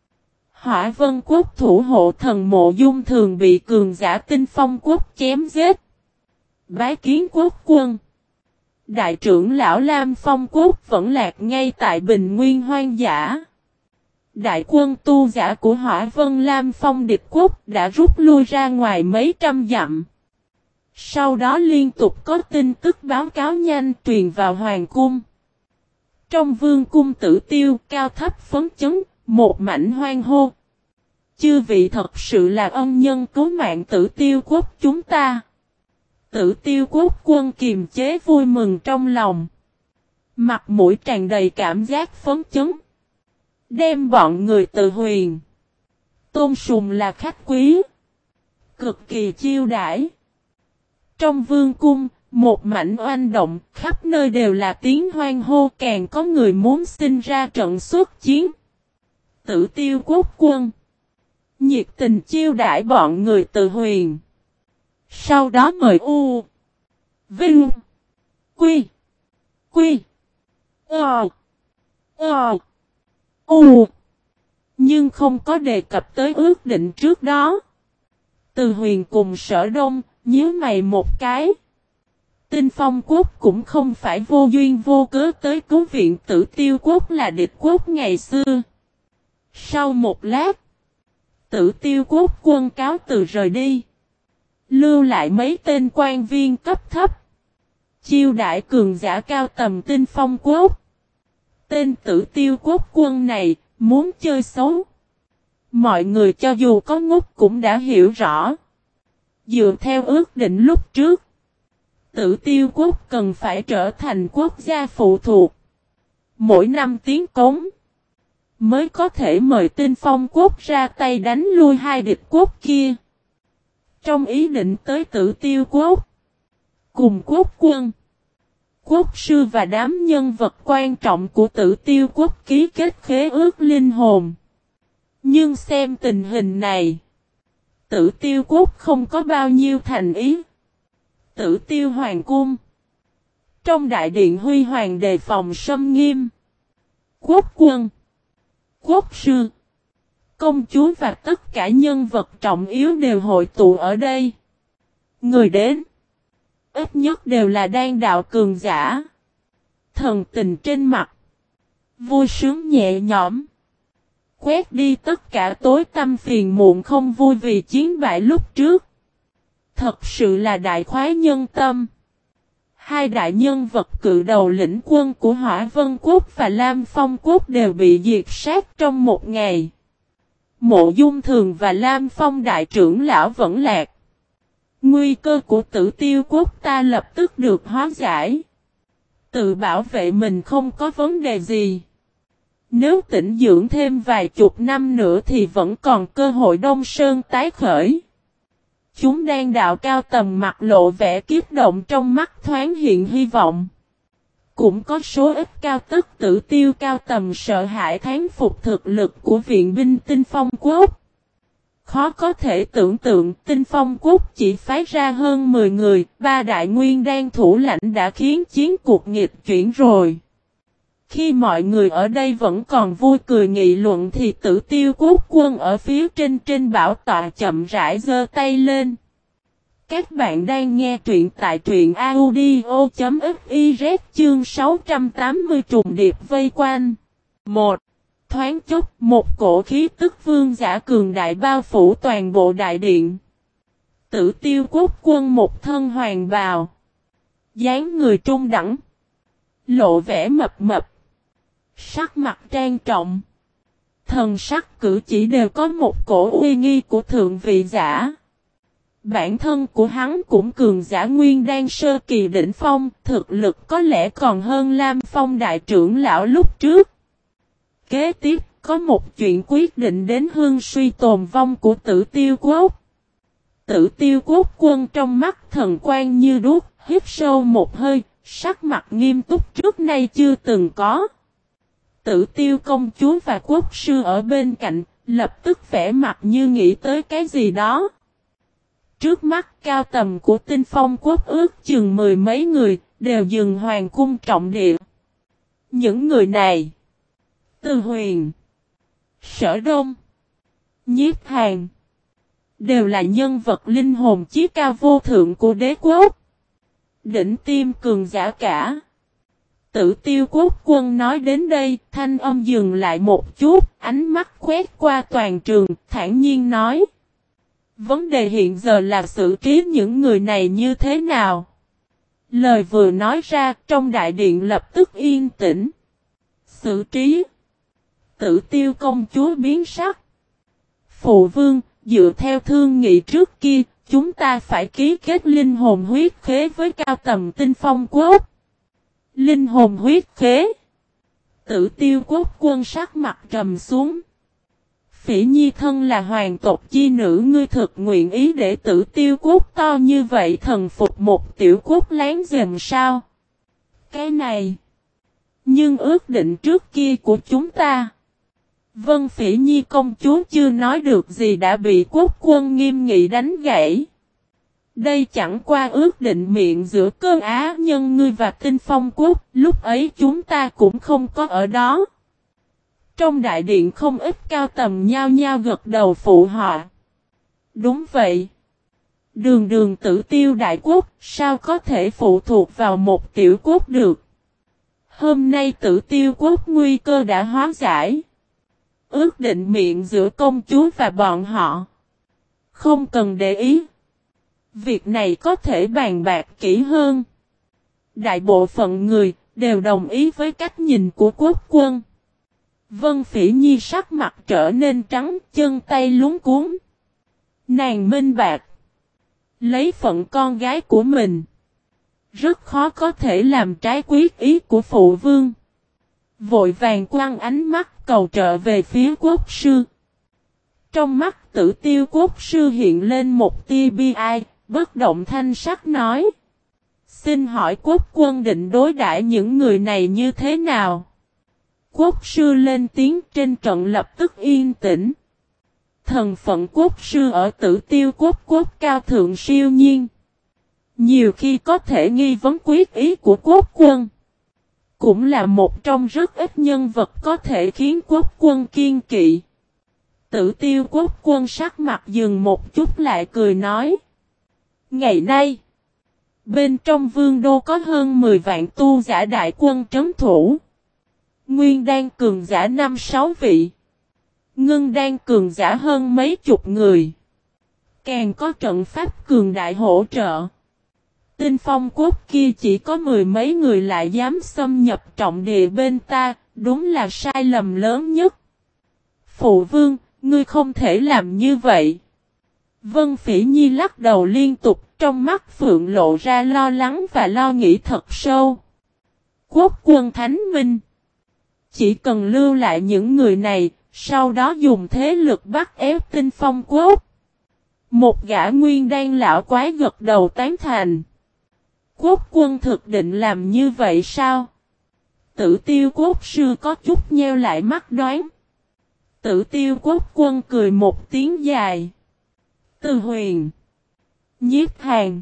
Hỏa Vân quốc thủ hộ thần Mộ Dung Thường bị cường giả Tinh Phong quốc chém giết. Bái kiến quốc quân. Đại trưởng lão Lam Phong quốc vẫn lạc ngay tại Bình Nguyên hoang dã. Đại quân tu giả của Hỏa Vân Lam Phong địch quốc đã rút lui ra ngoài mấy trăm dặm. Sau đó liên tục có tin tức báo cáo nhanh truyền vào hoàng cung. Trong vương cung Tử Tiêu cao thấp phấn chấn, một mảnh hoan hô. Chư vị thật sự là ân nhân cứu mạng Tử Tiêu quốc chúng ta. Tử Tiêu quốc quân kiềm chế vui mừng trong lòng. Mặt mũi tràn đầy cảm giác phấn chấn. Đem bọn người từ Huyền tôn sùng là khách quý. Cực kỳ chiêu đãi. Trong vương cung, một mảnh oanh động, khắp nơi đều là tiếng hoan hô, càng có người muốn xin ra trận xuất chiến. Tử Tiêu quốc quân nhiệt tình chiêu đãi bọn người từ Huyền. Sau đó mời U, Vinh, Quy, Quy, Ờ, Ờ, U. Nhưng không có đề cập tới ước định trước đó. Từ Huyền cùng Sở Đông, nhíu mày một cái. Tinh Phong quốc cũng không phải vô duyên vô cớ tới cứu viện Tử Tiêu quốc là địch quốc ngày xưa. Sau một lát, Tử Tiêu quốc quân cáo từ rời đi. Lưu lại mấy tên quan viên cấp thấp. Chiêu đãi cường giả cao tầm Tinh Phong quốc. Tên Tử Tiêu quốc quân này, muốn chơi xấu. Mọi người cho dù có ngốc cũng đã hiểu rõ. Dựa theo ước định lúc trước, Tử Tiêu quốc cần phải trở thành quốc gia phụ thuộc. Mỗi năm tiến cống, mới có thể mời Tinh Phong quốc ra tay đánh lui hai địch quốc kia. Trong ý định tới Tử Tiêu quốc, cùng quốc quân, quốc sư và đám nhân vật quan trọng của Tử Tiêu quốc ký kết khế ước linh hồn. Nhưng xem tình hình này, Tử Tiêu quốc không có bao nhiêu thành ý. Tử Tiêu hoàng cung, trong đại điện huy hoàng đề phòng xâm nghiêm. Quốc quân, quốc sư, công chúa và tất cả nhân vật trọng yếu đều hội tụ ở đây. Người đến, ít nhất đều là đan đạo cường giả. Thần tình trên mặt, vui sướng nhẹ nhõm. Quét đi tất cả tối tâm phiền muộn không vui vì chiến bại lúc trước. Thật sự là đại khoái nhân tâm. Hai đại nhân vật cự đầu lĩnh quân của Hỏa Vân Quốc và Lam Phong Quốc đều bị diệt sát trong một ngày. Mộ Dung Thường và Lam Phong đại trưởng lão vẫn lạc. Nguy cơ của Tử Tiêu quốc ta lập tức được hóa giải. Tự bảo vệ mình không có vấn đề gì. Nếu tĩnh dưỡng thêm vài chục năm nữa thì vẫn còn cơ hội Đông Sơn tái khởi. Chúng đang đạo cao tầm mặt lộ vẻ kiếp động trong mắt thoáng hiện hy vọng. Cũng có số ít cao tức Tử Tiêu cao tầm sợ hãi thán phục thực lực của viện binh Tinh Phong quốc. Khó có thể tưởng tượng Tinh Phong quốc chỉ phái ra hơn mười người, ba đại nguyên đan thủ lãnh đã khiến chiến cuộc nghịch chuyển rồi. Khi mọi người ở đây vẫn còn vui cười nghị luận thì Tử Tiêu quốc quân ở phía trên trên bảo tọa chậm rãi giơ tay lên. Các bạn đang nghe truyện tại truyện audio chấm fiz chương sáu trăm tám mươi trùng điệp vây quanh. một. Thoáng chốc một cổ khí tức vương giả cường đại bao phủ toàn bộ đại điện. Tử Tiêu quốc quân một thân hoàng bào. Dáng người trung đẳng. Lộ vẻ mập mập. Sắc mặt trang trọng. Thần sắc cử chỉ đều có một cổ uy nghi của thượng vị giả. Bản thân của hắn cũng cường giả nguyên đan sơ kỳ đỉnh phong, thực lực có lẽ còn hơn Lam Phong đại trưởng lão lúc trước. Kế tiếp, có một chuyện quyết định đến hương suy tồn vong của Tử Tiêu quốc. Tử Tiêu quốc quân trong mắt thần quang như đuốc, hít sâu một hơi, sắc mặt nghiêm túc trước nay chưa từng có. Tử Tiêu công chúa và quốc sư ở bên cạnh, lập tức vẻ mặt như nghĩ tới cái gì đó. Trước mắt cao tầm của Tinh Phong quốc ước chừng mười mấy người, đều dừng hoàng cung trọng địa. Những người này, Từ Huyền, Sở Đông, Nhiếp Hàn, đều là nhân vật linh hồn chí cao vô thượng của đế quốc. Đỉnh tiêm cường giả cả. Tử Tiêu quốc quân nói đến đây, thanh âm dừng lại một chút, ánh mắt quét qua toàn trường, thản nhiên nói. Vấn đề hiện giờ là xử trí những người này như thế nào? Lời vừa nói ra, trong đại điện lập tức yên tĩnh. Xử trí. Tử Tiêu công chúa biến sắc. Phụ vương, dựa theo thương nghị trước kia, chúng ta phải ký kết linh hồn huyết khế với cao tầm Tinh Phong quốc. Linh hồn huyết khế. Tử Tiêu quốc quân sắc mặt trầm xuống. Phỉ Nhi thân là hoàng tộc chi nữ, ngươi thực nguyện ý để Tử Tiêu quốc to như vậy thần phục một tiểu quốc láng giềng sao? Cái này. Nhưng ước định trước kia của chúng ta. Vân Phỉ Nhi công chúa chưa nói được gì đã bị quốc quân nghiêm nghị đánh gãy. Đây chẳng qua ước định miệng giữa cơn á nhân ngươi và Tinh Phong quốc, lúc ấy chúng ta cũng không có ở đó. Trong đại điện không ít cao tầm nhao nhao gật đầu phụ họ. Đúng vậy. Đường đường Tử Tiêu đại quốc, sao có thể phụ thuộc vào một tiểu quốc được? Hôm nay Tử Tiêu quốc nguy cơ đã hóa giải. Ước định miệng giữa công chúa và bọn họ. Không cần để ý. Việc này có thể bàn bạc kỹ hơn. Đại bộ phận người đều đồng ý với cách nhìn của quốc quân. Vân Phỉ Nhi sắc mặt trở nên trắng, chân tay luống cuống. Nàng minh bạc. Lấy phận con gái của mình. Rất khó có thể làm trái quyết ý của phụ vương. Vội vàng quăng ánh mắt cầu trợ về phía quốc sư. Trong mắt Tử Tiêu quốc sư hiện lên một tia bi ai, bất động thanh sắc nói. Xin hỏi quốc quân định đối đãi những người này như thế nào? Quốc sư lên tiếng, trên trận lập tức yên tĩnh. Thần phận quốc sư ở Tử Tiêu quốc quốc cao thượng siêu nhiên. Nhiều khi có thể nghi vấn quyết ý của quốc quân. Cũng là một trong rất ít nhân vật có thể khiến quốc quân kiên kỵ. Tử Tiêu quốc quân sắc mặt dừng một chút lại cười nói. Ngày nay, bên trong vương đô có hơn mười vạn tu giả đại quân trấn thủ. Nguyên đan cường giả năm sáu vị. Ngưng đan cường giả hơn mấy chục người. Càng có trận pháp cường đại hỗ trợ. Tinh Phong quốc kia chỉ có mười mấy người lại dám xâm nhập trọng địa bên ta, đúng là sai lầm lớn nhất. Phụ vương, ngươi không thể làm như vậy. Vân Phỉ Nhi lắc đầu liên tục, trong mắt Phượng lộ ra lo lắng và lo nghĩ thật sâu. Quốc quân Thánh Minh. Chỉ cần lưu lại những người này, sau đó dùng thế lực bắt ép Tinh Phong quốc. Một gã nguyên đan lão quái gật đầu tán thành. Quốc quân thực định làm như vậy sao? Tử Tiêu quốc sư có chút nheo lại mắt đoán. Tử Tiêu quốc quân cười một tiếng dài. Từ Huyền, Nhiếp Hàn,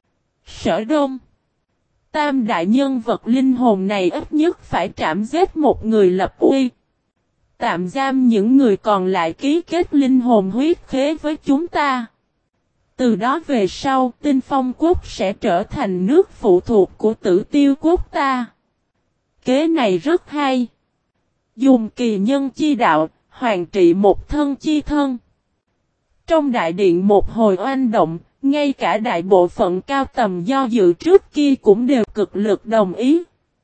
Sở Đông. Tam đại nhân vật linh hồn này ít nhất phải trảm giết một người lập uy. Tạm giam những người còn lại ký kết linh hồn huyết khế với chúng ta. Từ đó về sau, Tinh Phong quốc sẽ trở thành nước phụ thuộc của Tử Tiêu quốc ta. Kế này rất hay. Dùng kỳ nhân chi đạo, hoàn trị một thân chi thân. Trong đại điện một hồi oanh động, ngay cả đại bộ phận cao tầm do dự trước kia cũng đều cực lực đồng ý.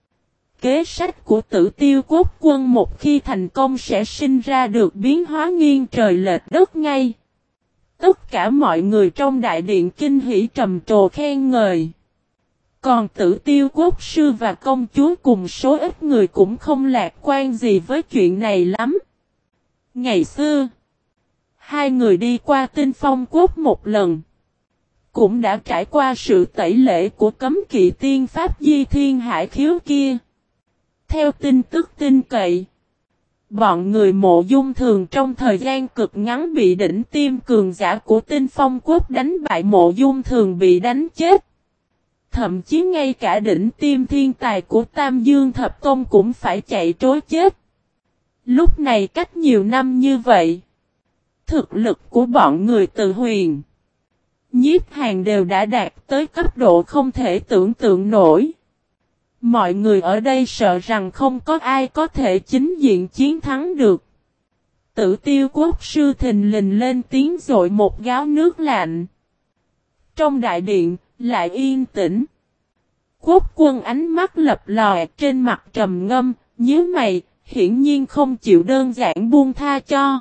Kế sách của Tử Tiêu quốc quân một khi thành công sẽ sinh ra được biến hóa nghiêng trời lệch đất ngay. Tất cả mọi người trong đại điện kinh hỉ trầm trồ khen ngợi. Còn Tử Tiêu quốc sư và công chúa cùng số ít người cũng không lạc quan gì với chuyện này lắm. Ngày xưa, hai người đi qua Tinh Phong quốc một lần. Cũng đã trải qua sự tẩy lễ của cấm kỵ tiên pháp di thiên hải khiếu kia. Theo tin tức tin cậy, bọn người Mộ Dung Thường trong thời gian cực ngắn bị đỉnh tiêm cường giả của Tinh Phong quốc đánh bại. Mộ Dung Thường bị đánh chết. Thậm chí ngay cả đỉnh tiêm thiên tài của Tam Dương Thập Tông cũng phải chạy trối chết. Lúc này cách nhiều năm như vậy, thực lực của bọn người Từ Huyền, Nhiếp Hàn đều đã đạt tới cấp độ không thể tưởng tượng nổi. Mọi người ở đây sợ rằng không có ai có thể chính diện chiến thắng được. Tử Tiêu Quốc sư thình lình lên tiếng dội một gáo nước lạnh. Trong đại điện, lại yên tĩnh. Quốc quân ánh mắt lập lòe trên mặt trầm ngâm, nhíu mày, hiển nhiên không chịu đơn giản buông tha cho.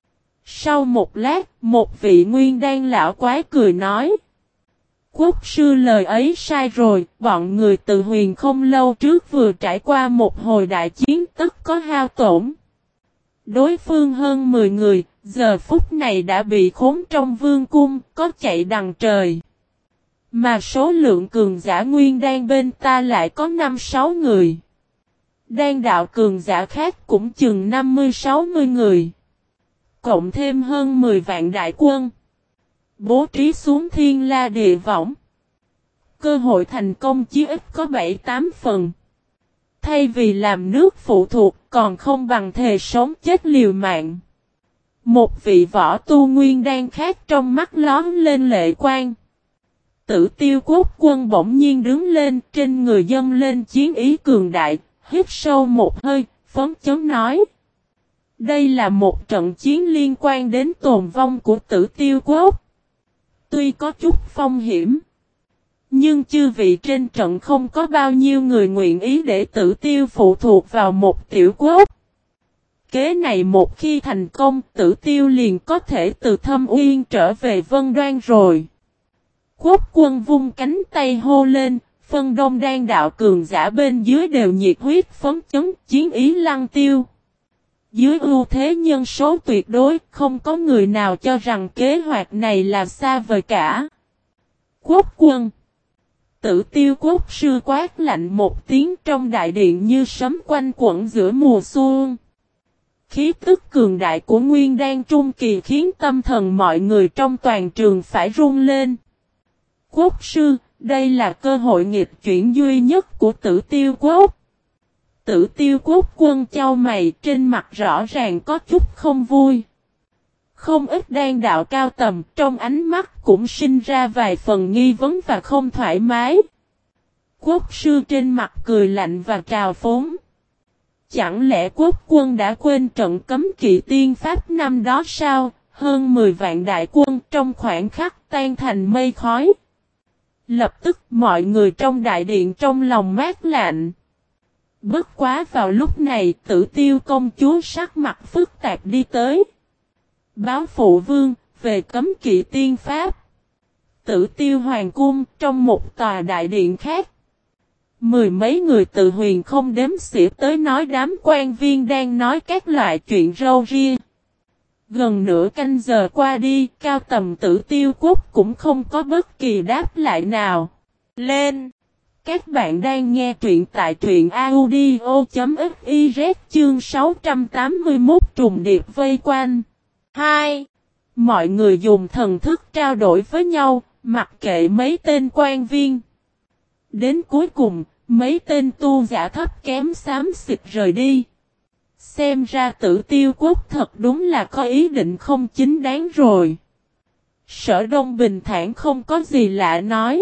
Sau một lát, một vị nguyên đan lão quái cười nói. Quốc sư lời ấy sai rồi, bọn người từ huyền không lâu trước vừa trải qua một hồi đại chiến tất có hao tổn. Đối phương hơn mười người, giờ phút này đã bị khốn trong vương cung, có chạy đằng trời. Mà số lượng cường giả nguyên đan bên ta lại có năm sáu người. Đan đạo cường giả khác cũng chừng năm mươi sáu mươi người. Cộng thêm hơn mười vạn đại quân. Bố trí xuống thiên la địa võng. Cơ hội thành công chí ít có bảy tám phần. Thay vì làm nước phụ thuộc còn không bằng thề sống chết liều mạng. Một vị võ tu nguyên đan khác trong mắt lón lên lệ quang. Tử Tiêu Quốc quân bỗng nhiên đứng lên trên người dâng lên chiến ý cường đại, hít sâu một hơi, phấn chấn nói. Đây là một trận chiến liên quan đến tồn vong của Tử Tiêu Quốc. Tuy có chút phong hiểm, nhưng chư vị trên trận không có bao nhiêu người nguyện ý để Tử Tiêu phụ thuộc vào một tiểu quốc. Kế này một khi thành công, Tử Tiêu liền có thể từ Thâm Uyên trở về Vân Đoan rồi. Quốc quân vung cánh tay hô lên, phân đông đan đạo cường giả bên dưới đều nhiệt huyết phấn chấn, chiến ý lăng tiêu. Dưới ưu thế nhân số tuyệt đối, không có người nào cho rằng kế hoạch này là xa vời cả. Quốc quân Tử Tiêu Quốc sư quát lạnh một tiếng trong đại điện như sấm quanh quẩn giữa mùa xuân. Khí tức cường đại của Nguyên Đan Trung Kỳ khiến tâm thần mọi người trong toàn trường phải run lên. Quốc sư, đây là cơ hội nghịch chuyển duy nhất của Tử Tiêu Quốc. Tử Tiêu Quốc quân chau mày trên mặt rõ ràng có chút không vui. Không ít đan đạo cao tầm trong ánh mắt cũng sinh ra vài phần nghi vấn và không thoải mái. Quốc sư trên mặt cười lạnh và trào phúng. Chẳng lẽ quốc quân đã quên trận cấm kỵ tiên pháp năm đó sao? Hơn mười vạn đại quân trong khoảnh khắc tan thành mây khói. Lập tức mọi người trong đại điện trong lòng mát lạnh. Bất quá vào lúc này Tử Tiêu công chúa sắc mặt phức tạp đi tới. Báo phụ vương về cấm kỵ tiên pháp. Tử Tiêu hoàng cung trong một tòa đại điện khác. Mười mấy người từ huyền không đếm xỉa tới nói đám quan viên đang nói các loại chuyện râu ria. Gần nửa canh giờ qua đi, cao tầm Tử Tiêu Quốc cũng không có bất kỳ đáp lại nào. Lên! Các bạn đang nghe truyện tại truyện audio.fiz chương sáu trăm tám mươi mốt trùng điệp vây quanh. hai. Mọi người dùng thần thức trao đổi với nhau, mặc kệ mấy tên quan viên. Đến cuối cùng, mấy tên tu giả thấp kém xám xịt rời đi. Xem ra Tử Tiêu Quốc thật đúng là có ý định không chính đáng rồi. Sở Đông bình thản không có gì lạ nói.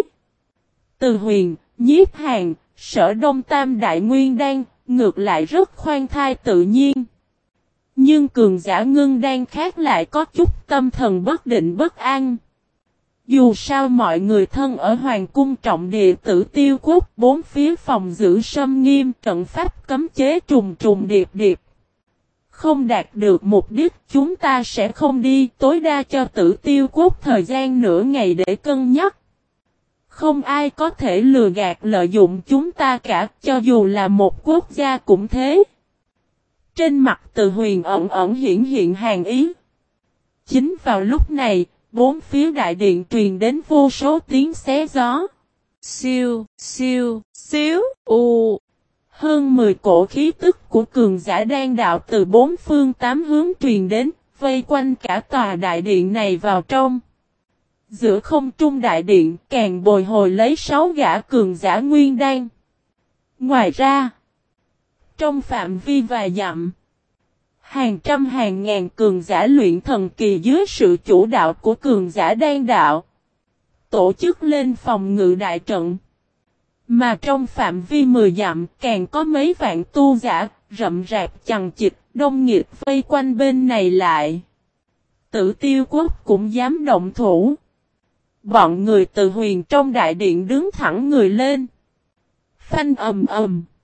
Từ Huyền, Nhiếp Hàn, Sở Đông tam đại nguyên đan, ngược lại rất khoan thai tự nhiên. Nhưng cường giả ngưng đan khác lại có chút tâm thần bất định bất an. Dù sao mọi người thân ở Hoàng cung trọng địa Tử Tiêu Quốc, bốn phía phòng giữ sâm nghiêm, trận pháp cấm chế trùng trùng điệp điệp. Không đạt được mục đích chúng ta sẽ không đi, tối đa cho Tử Tiêu Quốc thời gian nửa ngày để cân nhắc. Không ai có thể lừa gạt lợi dụng chúng ta cả, cho dù là một quốc gia cũng thế. Trên mặt Từ Huyền ẩn ẩn hiển hiện hàn ý. Chính vào lúc này, bốn phía đại điện truyền đến vô số tiếng xé gió. Siêu, siêu, xíu, u. Hơn mười cổ khí tức của cường giả đan đạo từ bốn phương tám hướng truyền đến, vây quanh cả tòa đại điện này vào trong. Giữa không trung đại điện càng bồi hồi lấy sáu gã cường giả nguyên đan. Ngoài ra, trong phạm vi vài dặm, hàng trăm hàng ngàn cường giả luyện thần kỳ dưới sự chủ đạo của cường giả đan đạo, tổ chức lên phòng ngự đại trận. Mà trong phạm vi mười dặm càng có mấy vạn tu giả, rậm rạp chằng chịt, Đông nghịch vây quanh bên này lại. Tử Tiêu Quốc cũng dám động thủ. Bọn người từ huyền trong đại điện đứng thẳng người lên. Phanh ầm ầm.